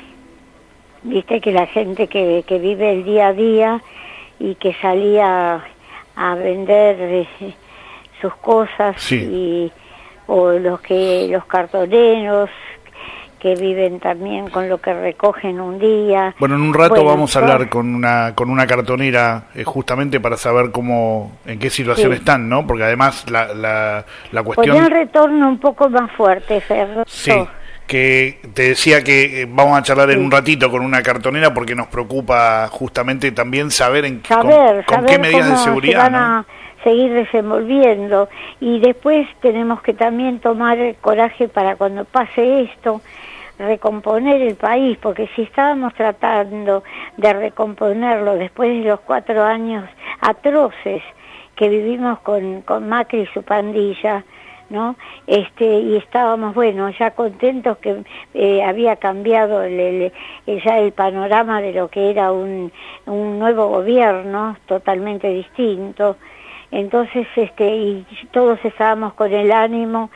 viste que la gente que vive el día a día y que salía a vender sus cosas, sí. o los cartoneros que viven también con lo que recogen un día. Bueno, en un rato vamos a hablar con una cartonera justamente para saber en qué situación sí. están, ¿no? Porque además la cuestión... Ponía el retorno un poco más fuerte, Fernando. Sí, que te decía que vamos a charlar en un ratito con una cartonera porque nos preocupa justamente también saber con qué medidas de seguridad, se van a seguir desenvolviendo, y después tenemos que también tomar el coraje para cuando pase esto, recomponer el país, porque si estábamos tratando de recomponerlo después de los 4 años atroces que vivimos con Macri y su pandilla, ¿no? Y estábamos, bueno, ya contentos que había cambiado ya el panorama de lo que era un nuevo gobierno totalmente distinto. Entonces, y todos estábamos con el ánimo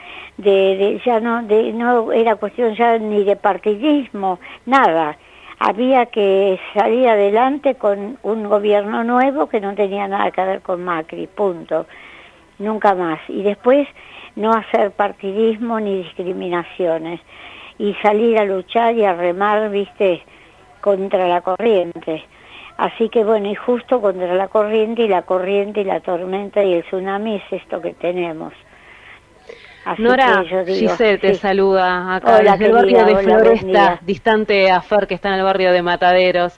no era cuestión ya ni de partidismo, nada. Había que salir adelante con un gobierno nuevo que no tenía nada que ver con Macri, punto. Nunca más. Y después no hacer partidismo ni discriminaciones. Y salir a luchar y a remar, viste, contra la corriente. Así que bueno, y justo contra la corriente y la tormenta y el tsunami es esto que tenemos. Así Nora, que yo digo, Giselle te sí. saluda acá Hola, desde el barrio de querida, Floresta, distante a Fer, que está en el barrio de Mataderos.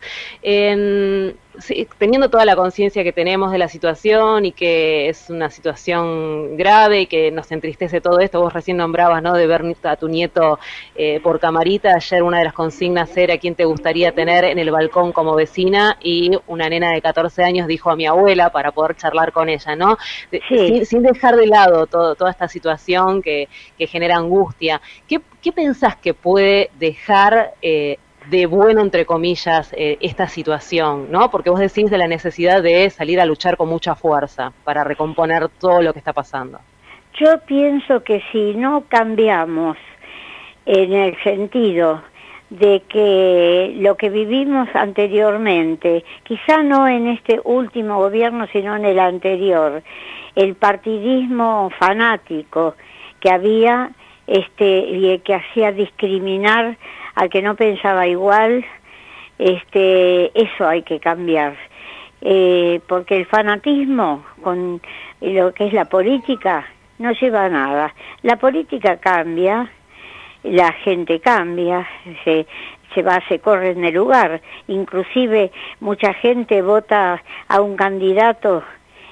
Sí, teniendo toda la conciencia que tenemos de la situación y que es una situación grave y que nos entristece todo esto, vos recién nombrabas, ¿no?, de ver a tu nieto por camarita. Ayer una de las consignas era quién te gustaría tener en el balcón como vecina, y una nena de 14 años dijo a mi abuela para poder charlar con ella, ¿no? Sin dejar de lado toda esta situación que genera angustia. ¿Qué pensás que puede dejar de bueno, entre comillas, esta situación, ¿no? Porque vos decís de la necesidad de salir a luchar con mucha fuerza para recomponer todo lo que está pasando. Yo pienso que si no cambiamos en el sentido de que lo que vivimos anteriormente, quizá no en este último gobierno, sino en el anterior, el partidismo fanático que había, y que hacía discriminar al que no pensaba igual, eso hay que cambiar, porque el fanatismo con lo que es la política no lleva a nada. La política cambia, la gente cambia, se corre en el lugar, inclusive mucha gente vota a un candidato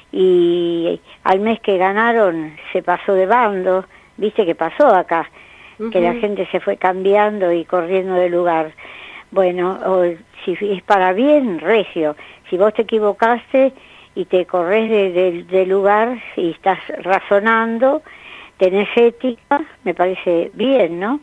y al mes que ganaron se pasó de bando. ¿Viste qué pasó acá? Que la gente se fue cambiando y corriendo de lugar. Bueno, si es para bien, regio. Si vos te equivocaste y te corres de lugar y estás razonando, tenés ética, me parece bien, ¿no?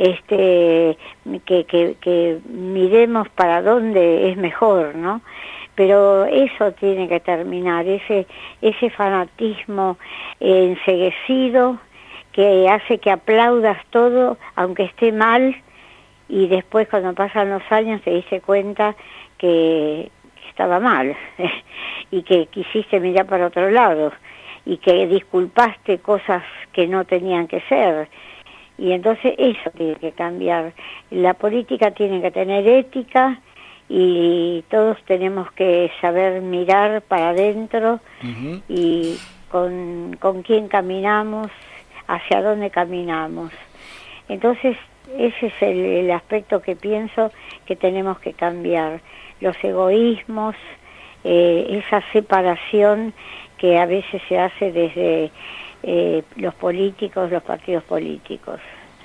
Que miremos para dónde es mejor, ¿no? pero eso tiene que terminar, ese fanatismo enceguecido que hace que aplaudas todo aunque esté mal, y después cuando pasan los años te diste cuenta que estaba mal y que quisiste mirar para otro lado y que disculpaste cosas que no tenían que ser. Y entonces eso tiene que cambiar. La política tiene que tener ética y todos tenemos que saber mirar para adentro y con quién caminamos, hacia dónde caminamos. Entonces ese es el aspecto que pienso que tenemos que cambiar. Los egoísmos, esa separación que a veces se hace desde los políticos, los partidos políticos.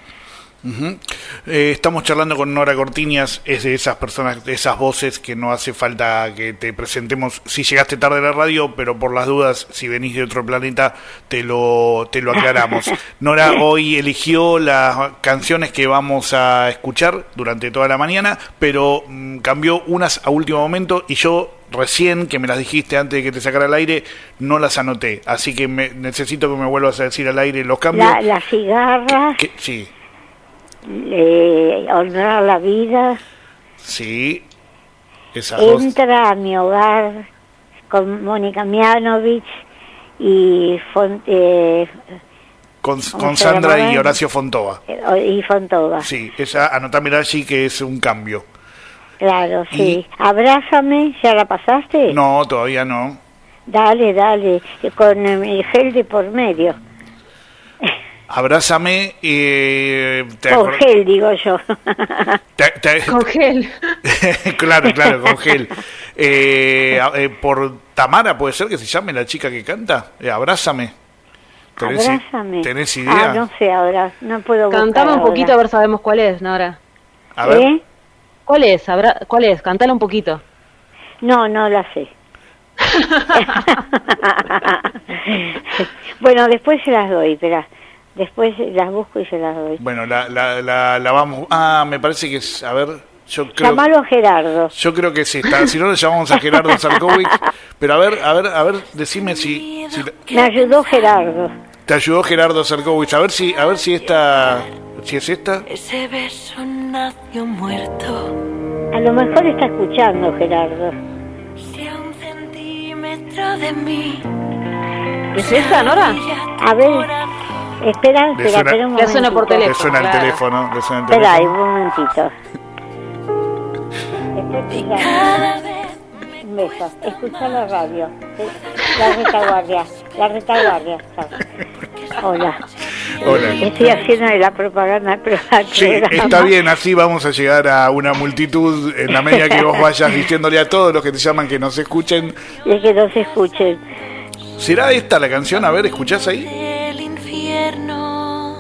Estamos charlando con Nora Cortiñas, es de esas personas, de esas voces que no hace falta que te presentemos si llegaste tarde a la radio, pero por las dudas, si venís de otro planeta, te lo aclaramos. Nora hoy eligió las canciones que vamos a escuchar durante toda la mañana, pero cambió unas a último momento y yo recién, que me las dijiste antes de que te sacara al aire, no las anoté, así que necesito que me vuelvas a decir al aire los cambios. La cigarra. Sí. Honrar la vida. Sí. Esas dos. Entra a mi hogar con Mónica Mianovich y con Sandra y Horacio Fontova. Y Fontova. Sí, esa anotámela allí que es un cambio. Claro, sí. Abrázame, ¿ya la pasaste? No, todavía no. Dale, con el gel de por medio. Abrázame. Con gel, digo yo. Con gel. Claro, con gel. Por Tamara, ¿puede ser que se llame la chica que canta? Abrázame. Abrázame. ¿Tenés idea? No sé ahora, no puedo buscar. Cantame un poquito a ver, sabemos cuál es, Nora. A ver. ¿Cuál es? Cantala un poquito. No la sé. Bueno, después se las doy, espera. Después las busco y se las doy. Bueno, la vamos... me parece que es... A ver, yo creo... Llamalo a Gerardo. Yo creo que sí está. Si no, le llamamos a Gerardo Sarkovic. Pero a ver, decime si... Me ayudó Gerardo. Te ayudó Gerardo Sarkovic. A ver si esta... Si es esta. Ese beso nació muerto. A lo mejor está escuchando Gerardo. Si a un centímetro de mí. ¿Es esta, Nora? A ver, espera un momentito. Le suena por teléfono. Le suena el teléfono. Espera ahí, un momentito. Un beso. Escucha la radio. La retaguardia. Hola. Estoy haciendo la propaganda del programa. Sí, está bien, así vamos a llegar a una multitud en la medida que vos vayas diciéndole a todos los que te llaman que nos escuchen. Y que nos escuchen. ¿Será esta la canción? A ver, ¿escuchás ahí? El infierno.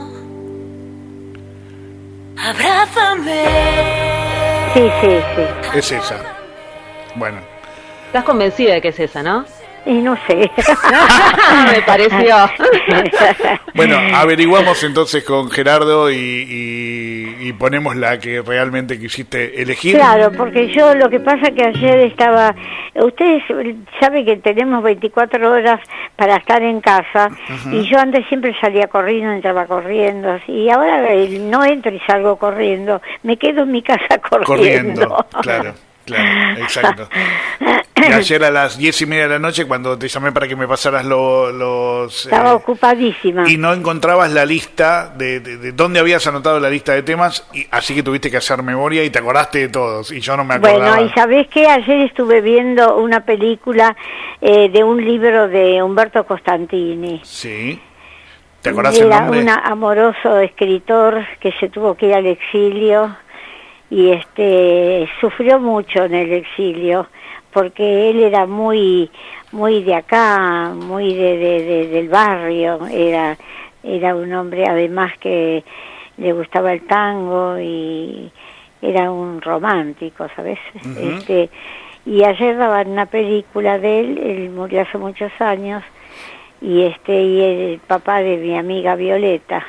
Abrázame. Sí. Es esa. Bueno. ¿Estás convencida de que es esa, no? Y no sé. Me pareció. Bueno, averiguamos entonces con Gerardo y ponemos la que realmente quisiste elegir. Claro, porque yo lo que pasa que ayer estaba... Ustedes saben que tenemos 24 horas para estar en casa. Y yo antes siempre salía corriendo, entraba corriendo, y ahora no entro y salgo corriendo, me quedo en mi casa corriendo. Claro, exacto. Y ayer a las 10:30 de la noche, cuando te llamé para que me pasaras los... Estaba ocupadísima. Y no encontrabas la lista de dónde habías anotado la lista de temas, y así que tuviste que hacer memoria y te acordaste de todos, y yo no me acordaba. Bueno, y ¿sabés qué? Ayer estuve viendo una película de un libro de Umberto Costantini. Sí. ¿Te acordás el nombre? Era un amoroso escritor que se tuvo que ir al exilio y sufrió mucho en el exilio, porque él era muy de acá, muy del barrio, era un hombre además que le gustaba el tango y era un romántico, ¿sabes? Y ayer daban una película de él murió hace muchos años, y el papá de mi amiga Violeta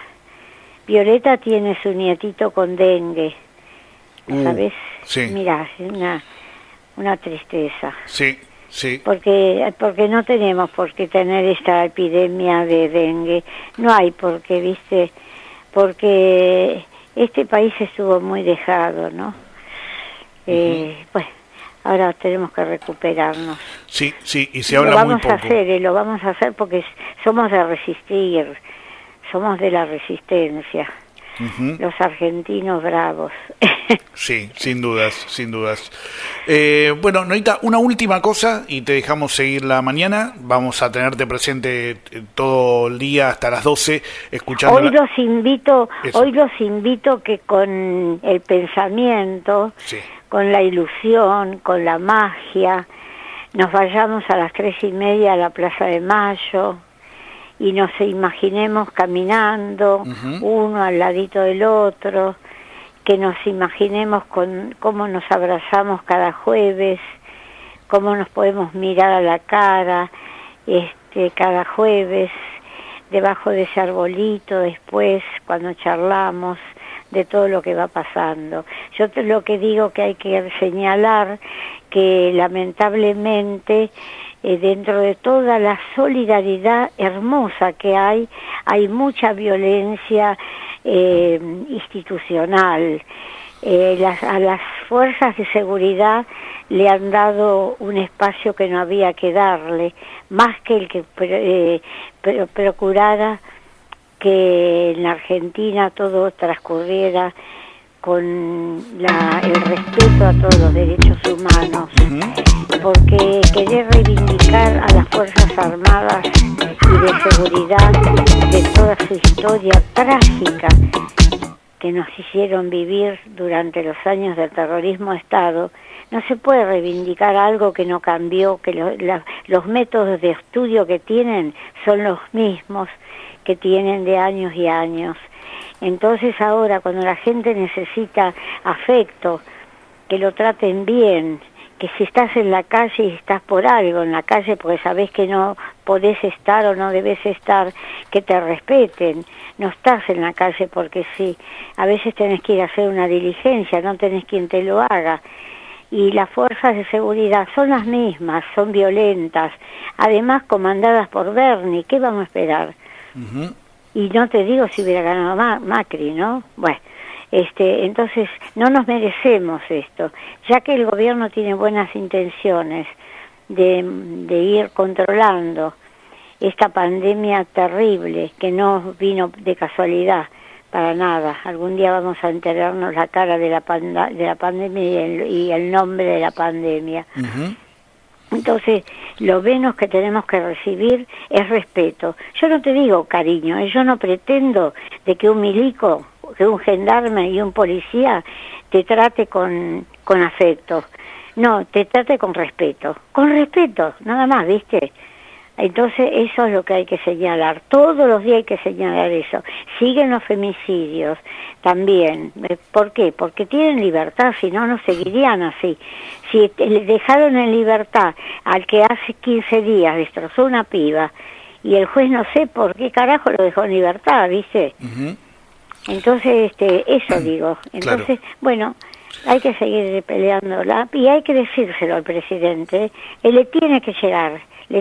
tiene su nietito con dengue, ¿sabes? Sí. Mirá, una tristeza. Sí, sí. Porque no tenemos por qué tener esta epidemia de dengue. No hay por qué, ¿viste? Porque este país estuvo muy dejado, ¿no? Bueno, ahora tenemos que recuperarnos. Sí, sí, y se habla muy poco. Lo vamos a hacer porque somos de resistir, somos de la resistencia. Los argentinos bravos. Sí, sin dudas, sin dudas. Bueno, Norita, una última cosa y te dejamos seguir la mañana. Vamos a tenerte presente todo el día hasta las 12 escuchando. Hoy los invito que con el pensamiento, con la ilusión, con la magia, nos vayamos a las 3:30 a la Plaza de Mayo y nos imaginemos caminando uno al ladito del otro, que nos imaginemos con cómo nos abrazamos cada jueves, cómo nos podemos mirar a la cara cada jueves, debajo de ese arbolito, después cuando charlamos de todo lo que va pasando. Yo lo que digo que hay que señalar que lamentablemente dentro de toda la solidaridad hermosa que hay mucha violencia institucional. A las fuerzas de seguridad le han dado un espacio que no había que darle, más que el que procurara que en la Argentina todo transcurriera con el respeto a todos los derechos humanos, porque querer reivindicar a las Fuerzas Armadas y de seguridad de toda su historia trágica que nos hicieron vivir durante los años del terrorismo de Estado, no se puede reivindicar algo que no cambió, que los métodos de estudio que tienen son los mismos que tienen de años y años. Entonces ahora cuando la gente necesita afecto, que lo traten bien, que si estás en la calle y estás por algo en la calle porque sabés que no podés estar o no debes estar, que te respeten. No estás en la calle porque sí, a veces tenés que ir a hacer una diligencia, no tenés quien te lo haga. Y las fuerzas de seguridad son las mismas, son violentas, además comandadas por Bernie. ¿Qué vamos a esperar? Y no te digo si hubiera ganado Macri, ¿no? Bueno, entonces no nos merecemos esto, ya que el gobierno tiene buenas intenciones de ir controlando esta pandemia terrible que no vino de casualidad para nada. Algún día vamos a enterarnos la cara de la pandemia y el nombre de la pandemia. Entonces, lo menos que tenemos que recibir es respeto. Yo no te digo cariño, yo no pretendo de que un milico, que un gendarme y un policía te trate con afecto. No, te trate con respeto, nada más, ¿viste? Entonces eso es lo que hay que señalar, todos los días hay que señalar eso. Siguen los femicidios también. ¿Por qué? Porque tienen libertad, si no, no seguirían así. Si le dejaron en libertad al que hace 15 días destrozó una piba y el juez no sé por qué carajo lo dejó en libertad, ¿viste? Entonces, eso digo. Entonces, bueno, hay que seguir peleándola y hay que decírselo al presidente. Él le tiene que llegar,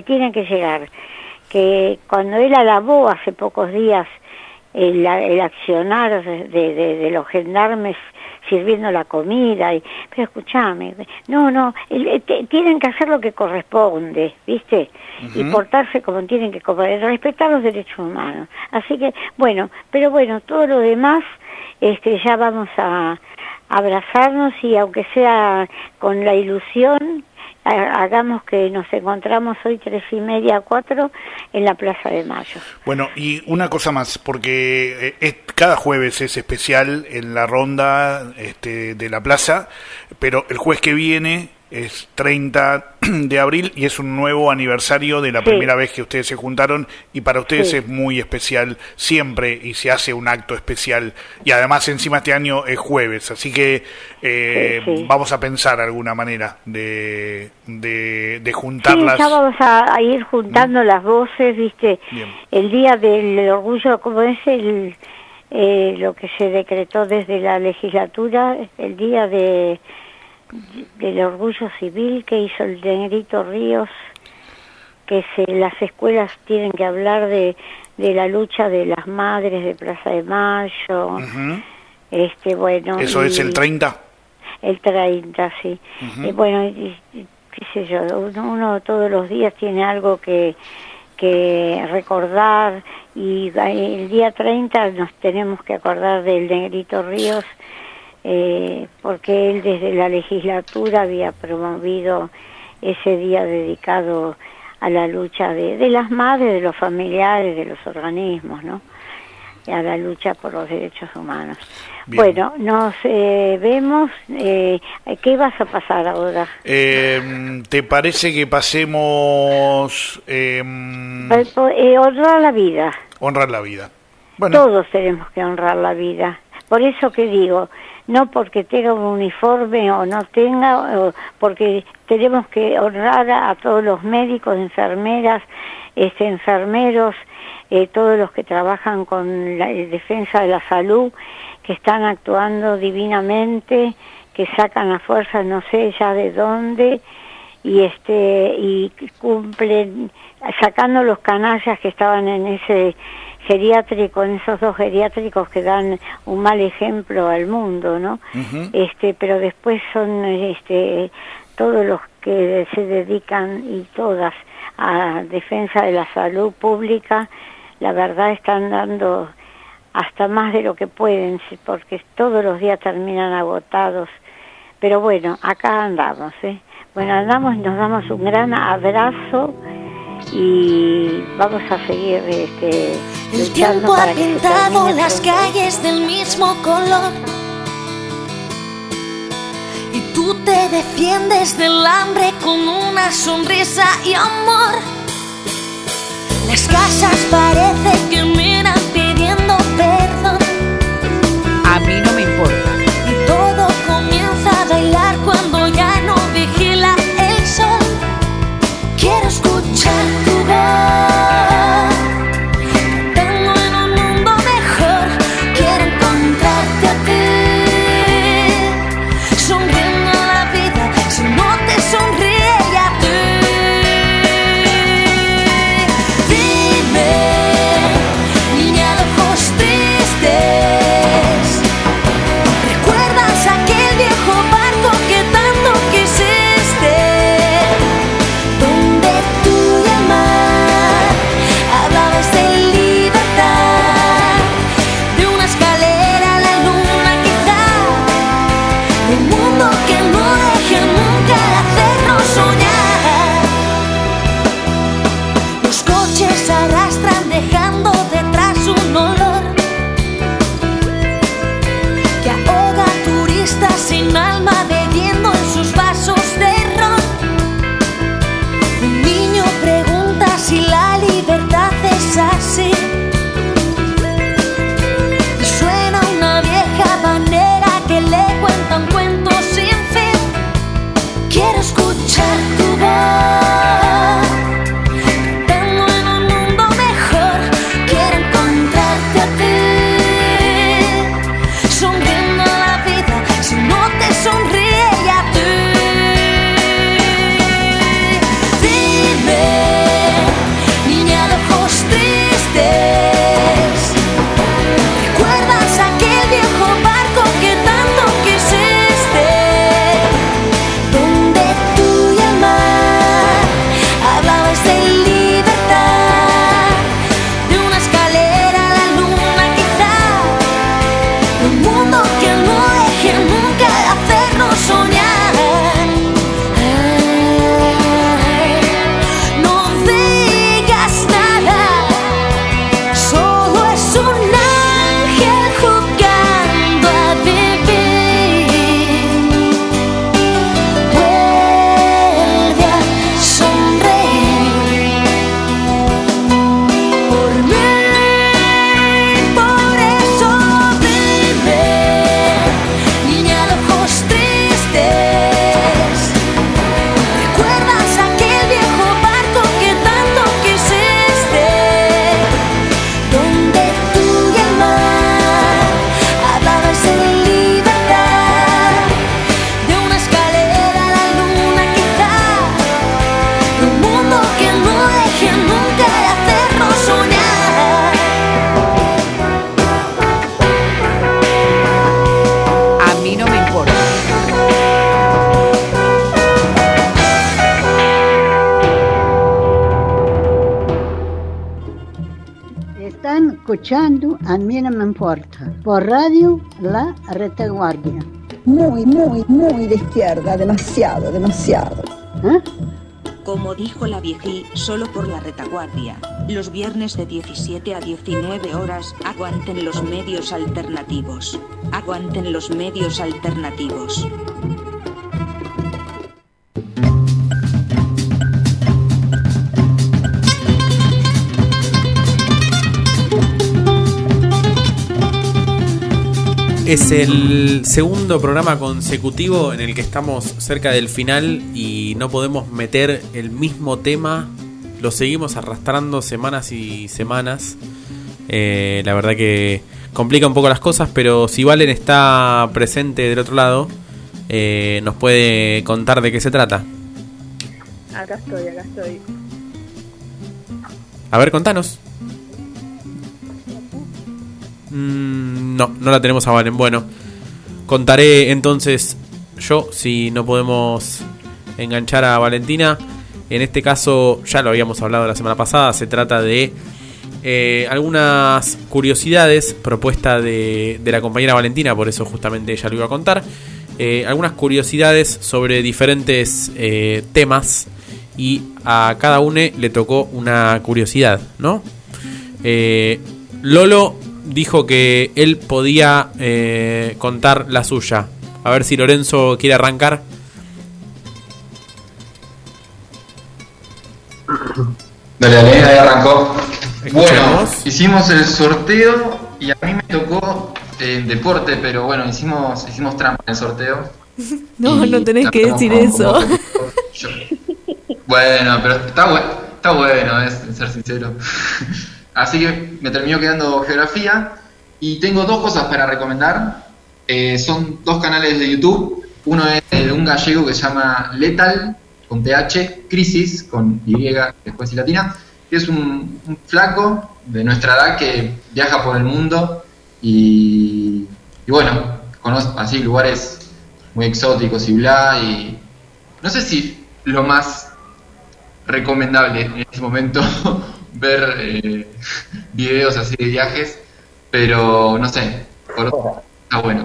que cuando él alabó hace pocos días el accionar de los gendarmes sirviendo la comida, pero escúchame, tienen que hacer lo que corresponde, ¿viste? Y portarse como tienen que respetar los derechos humanos. Así que, pero todo lo demás, ya vamos a abrazarnos y aunque sea con la ilusión, hagamos que nos encontramos hoy 3:30, 4 en la Plaza de Mayo. Bueno, y una cosa más, porque cada jueves es especial en la ronda de la plaza, pero el jueves que viene es 30 de abril y es un nuevo aniversario de la primera vez que ustedes se juntaron y para ustedes es muy especial siempre y se hace un acto especial y además encima este año es jueves, así que vamos a pensar alguna manera de juntarlas. Sí, ya vamos a ir juntando las voces, ¿viste? Bien. El Día del Orgullo, como es lo que se decretó desde la legislatura, el Día de del orgullo civil que hizo el Negrito Ríos, que las escuelas tienen que hablar de la lucha de las madres de Plaza de Mayo. Bueno, ¿eso es el 30? El 30, sí. Bueno, qué sé yo, uno todos los días tiene algo que recordar, y el día 30 nos tenemos que acordar del Negrito Ríos, porque él desde la legislatura había promovido ese día dedicado a la lucha de las madres, de los familiares, de los organismos, ¿no? A la lucha por los derechos humanos. Bien. Bueno, nos vemos. ¿Qué vas a pasar ahora? ¿Te parece que pasemos... honrar la vida. Honrar la vida. Bueno. Todos tenemos que honrar la vida. Por eso que digo, no porque tenga un uniforme o no tenga, porque tenemos que honrar a todos los médicos, enfermeras, enfermeros, todos los que trabajan con la defensa de la salud, que están actuando divinamente, que sacan a fuerza no sé ya de dónde, y cumplen, sacando los canallas que estaban en ese geriátrico, en esos 2 geriátricos que dan un mal ejemplo al mundo, ¿no? Pero después son todos los que se dedican, y todas, a defensa de la salud pública, la verdad están dando hasta más de lo que pueden, porque todos los días terminan agotados. Pero bueno, acá andamos, Bueno, andamos y nos damos un gran abrazo, y vamos a seguir el tiempo ha pintado las calles del mismo color, y tú te defiendes del hambre con una sonrisa y amor. Las casas parecen que miran pidiendo perdón. A mí no me importa. Y todo comienza a bailar cuando ya no vigila el sol. Quiero escuchar tu voz, cantando en un mundo mejor. Quiero encontrarte a ti, sonriendo a la vida, si no te sonríe ya a ti. De una escalera escuchando A mí no me importa, por Radio La Retaguardia. Muy, muy, muy de izquierda, demasiado, demasiado. Como dijo la viejí, solo por la retaguardia. Los viernes de 17 a 19 horas, aguanten los medios alternativos. Aguanten los medios alternativos. Es el segundo programa consecutivo en el que estamos cerca del final y no podemos meter el mismo tema. Lo seguimos arrastrando semanas y semanas. La verdad que complica un poco las cosas, pero si Valen está presente del otro lado, nos puede contar de qué se trata. Acá estoy. A ver, contanos. No la tenemos a Valen. Bueno, contaré entonces yo, si no podemos enganchar a Valentina. En este caso, ya lo habíamos hablado la semana pasada, se trata de algunas curiosidades, propuesta de la compañera Valentina, por eso justamente ella lo iba a contar. Algunas curiosidades sobre diferentes temas, y a cada uno le tocó una curiosidad, ¿no? Lolo dijo que él podía contar la suya. A ver si Lorenzo quiere arrancar. Dale, ahí arrancó. Bueno, hicimos el sorteo y a mí me tocó deporte, pero bueno, hicimos trampa en el sorteo. No tenés que decir eso. Bueno, pero está bueno, es ser sincero. Así que me terminó quedando geografía y tengo dos cosas para recomendar. Son dos canales de YouTube. Uno es de un gallego que se llama Lethal, con TH, Crisis, con Y, después y latina, que es un flaco de nuestra edad que viaja por el mundo y bueno, conoce así lugares muy exóticos y bla, y no sé si lo más recomendable en este momento ver videos así de viajes, pero no sé, está bueno.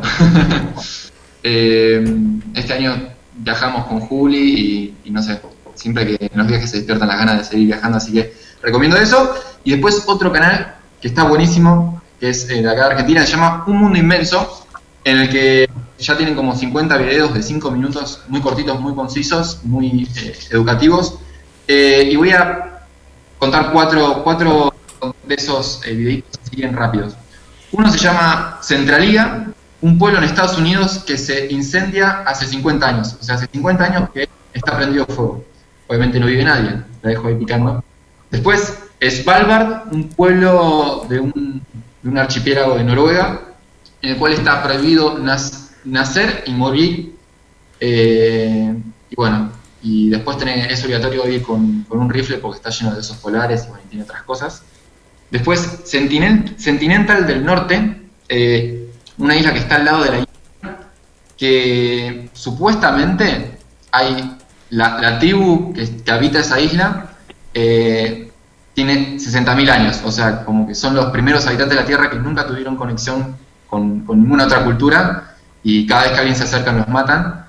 Este año viajamos con Juli y no sé, siempre que en los viajes se despiertan las ganas de seguir viajando, así que recomiendo eso. Y después otro canal que está buenísimo, que es de acá de Argentina, se llama Un Mundo Inmenso, en el que ya tienen como 50 videos de 5 minutos, muy cortitos, muy concisos, muy educativos. Y voy a contar cuatro de esos videitos así bien rápidos. Uno se llama Centralia, un pueblo en Estados Unidos que se incendia hace 50 años. O sea, hace 50 años que está prendido fuego. Obviamente no vive nadie, la dejo ahí picando. Después, Svalbard, un pueblo de un archipiélago de Noruega, en el cual está prohibido nacer y morir. Y bueno, y después es obligatorio ir con un rifle porque está lleno de osos polares y bueno, tiene otras cosas. Después, Sentinental del Norte, una isla que está al lado de la isla, que supuestamente hay la tribu que habita esa isla, tiene 60.000 años, o sea, como que son los primeros habitantes de la Tierra que nunca tuvieron conexión con ninguna otra cultura, y cada vez que alguien se acerca los matan.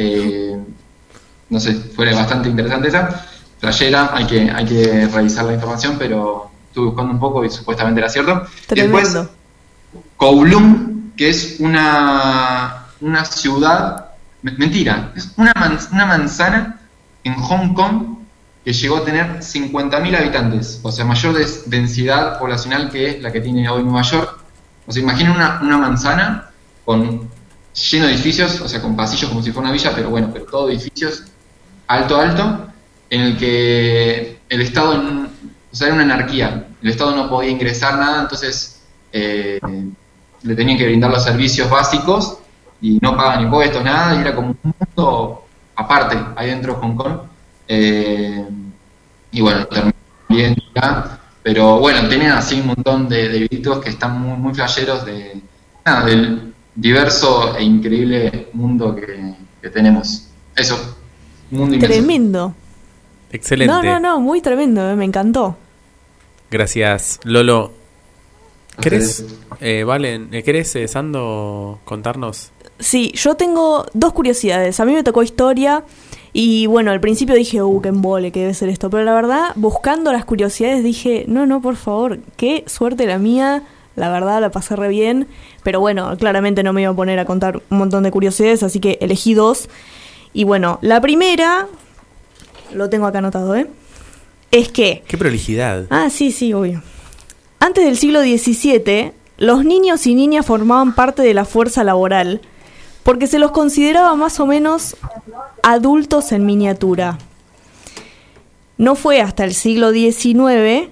No sé, fue bastante interesante esa. Playera, hay que revisar la información, pero estuve buscando un poco y supuestamente era cierto. Tremendo. Después, Kowloon, que es una ciudad, mentira, es una manzana en Hong Kong que llegó a tener 50.000 habitantes, o sea, mayor densidad poblacional que la que tiene hoy Nueva York. O sea, imaginen una manzana lleno de edificios, o sea, con pasillos como si fuera una villa, pero bueno, pero todo edificios alto, en el que el Estado, o sea, era una anarquía, el Estado no podía ingresar nada, entonces le tenían que brindar los servicios básicos y no pagaban impuestos, nada, y era como un mundo aparte ahí dentro de Hong Kong. Y bueno, también ya, pero bueno, tienen así un montón de videitos que están muy, muy flasheros del diverso e increíble mundo que tenemos. Eso, mundo inmenso. Tremendo. Excelente. No, muy tremendo, me encantó. Gracias, Lolo. ¿Querés, Valen, querés, Sando, contarnos? Sí, yo tengo 2 curiosidades. A mí me tocó historia y bueno, al principio dije, qué embole, que debe ser esto. Pero la verdad, buscando las curiosidades dije, no, por favor, qué suerte la mía. La verdad, la pasé re bien. Pero bueno, claramente no me iba a poner a contar un montón de curiosidades, así que elegí 2. Y bueno, la primera, lo tengo acá anotado, es que... ¡Qué prolijidad! Ah, sí, obvio. Antes del siglo XVII, los niños y niñas formaban parte de la fuerza laboral porque se los consideraba más o menos adultos en miniatura. No fue hasta el siglo XIX...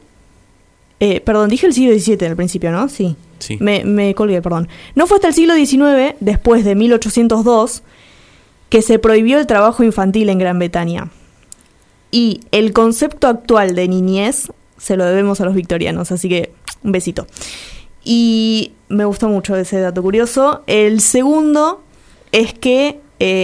dije el siglo XVII al principio, ¿no? Sí. Me colgué, perdón. No fue hasta el siglo XIX, después de 1802, que se prohibió el trabajo infantil en Gran Bretaña. Y el concepto actual de niñez se lo debemos a los victorianos, así que un besito. Y me gustó mucho ese dato curioso. El segundo es que,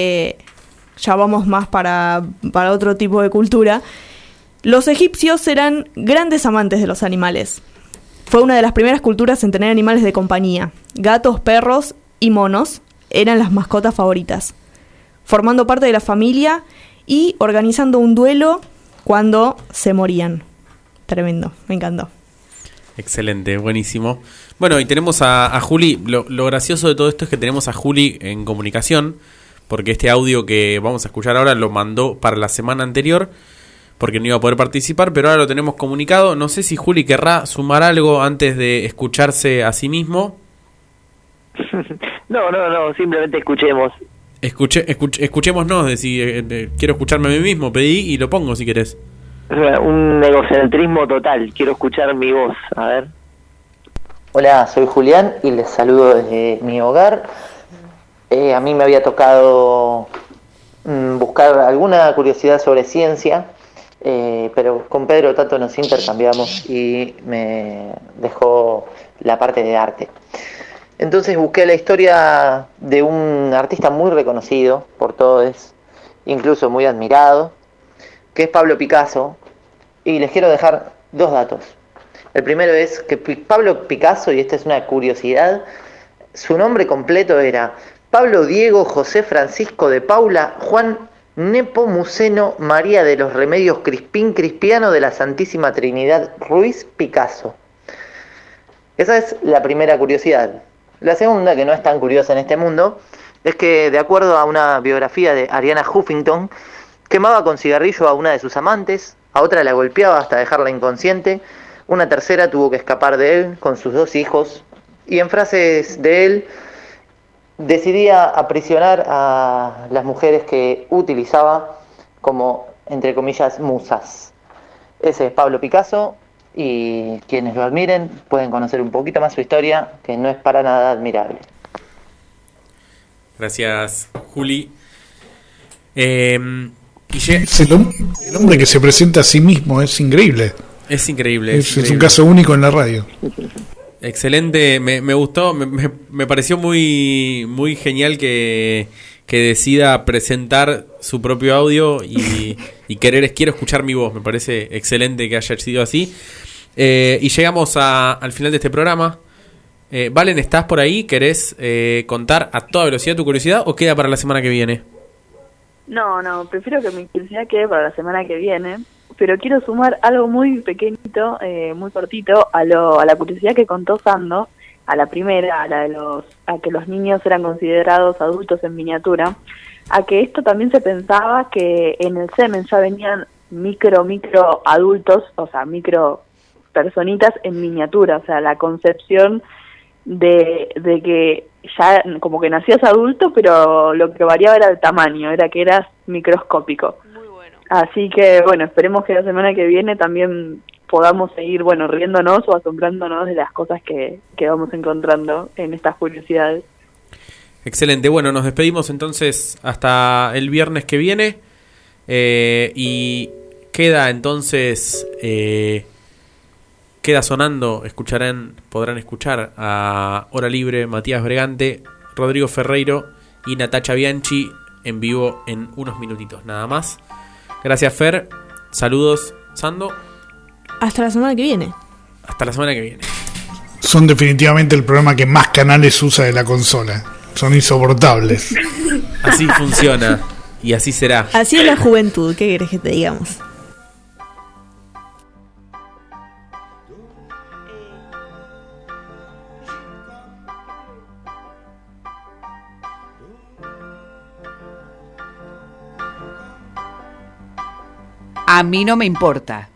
ya vamos más para otro tipo de cultura, los egipcios eran grandes amantes de los animales. Fue una de las primeras culturas en tener animales de compañía. Gatos, perros y monos eran las mascotas favoritas, formando parte de la familia y organizando un duelo cuando se morían. Tremendo, me encantó. Excelente, buenísimo. Bueno, y tenemos a Juli. Lo gracioso de todo esto es que tenemos a Juli en comunicación, porque este audio que vamos a escuchar ahora lo mandó para la semana anterior, porque no iba a poder participar, pero ahora lo tenemos comunicado. No sé si Juli querrá sumar algo antes de escucharse a sí mismo. No, simplemente escuchemos. Escuchémonos, decir, quiero escucharme a mí mismo, pedí y lo pongo si querés. Un egocentrismo total, quiero escuchar mi voz, a ver. Hola, soy Julián y les saludo desde mi hogar. A mí me había tocado buscar alguna curiosidad sobre ciencia, pero con Pedro Tato nos intercambiamos y me dejó la parte de arte. Entonces busqué la historia de un artista muy reconocido por todos, incluso muy admirado, que es Pablo Picasso, y les quiero dejar 2 datos. El primero es que Pablo Picasso, y esta es una curiosidad, su nombre completo era Pablo Diego José Francisco de Paula Juan Nepomuceno María de los Remedios Crispín Crispiano de la Santísima Trinidad Ruiz Picasso. Esa es la primera curiosidad. La segunda, que no es tan curiosa en este mundo, es que de acuerdo a una biografía de Ariana Huffington, quemaba con cigarrillo a una de sus amantes, a otra la golpeaba hasta dejarla inconsciente, una tercera tuvo que escapar de él con sus 2 hijos, y en frases de él, decidía aprisionar a las mujeres que utilizaba como, entre comillas, musas. Ese es Pablo Picasso, y quienes lo admiren pueden conocer un poquito más su historia, que no es para nada admirable. Gracias, Juli. El hombre que se presenta a sí mismo es increíble. Es increíble. Es un caso único en la radio. Excelente, me gustó, me pareció muy genial que decida presentar su propio audio y quiero escuchar mi voz. Me parece excelente que haya sido así. Y llegamos al final de este programa. Valen, ¿estás por ahí? ¿Querés contar a toda velocidad tu curiosidad o queda para la semana que viene? No, prefiero que mi curiosidad quede para la semana que viene, pero quiero sumar algo muy pequeñito, muy cortito, a la curiosidad que contó Sando, a la primera, a que los niños eran considerados adultos en miniatura, a que esto también se pensaba que en el semen ya venían micro adultos, o sea, micro personitas en miniatura, o sea, la concepción de que ya como que nacías adulto, pero lo que variaba era el tamaño, era que eras microscópico. Muy bueno. Así que, bueno, esperemos que la semana que viene también podamos seguir, riéndonos o asombrándonos de las cosas que vamos encontrando en estas curiosidades. Excelente, bueno, nos despedimos entonces hasta el viernes que viene y queda entonces... Queda sonando, podrán escuchar a Hora Libre, Matías Bregante, Rodrigo Ferreiro y Natacha Bianchi en vivo en unos minutitos nada más. Gracias, Fer. Saludos, Sando. Hasta la semana que viene. Hasta la semana que viene. son definitivamente el programa que más canales usa de la consola. Son insoportables. Así funciona y así será. Así es la juventud, ¿qué querés que te digamos? A mí no me importa.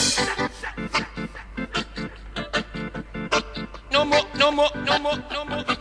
No more.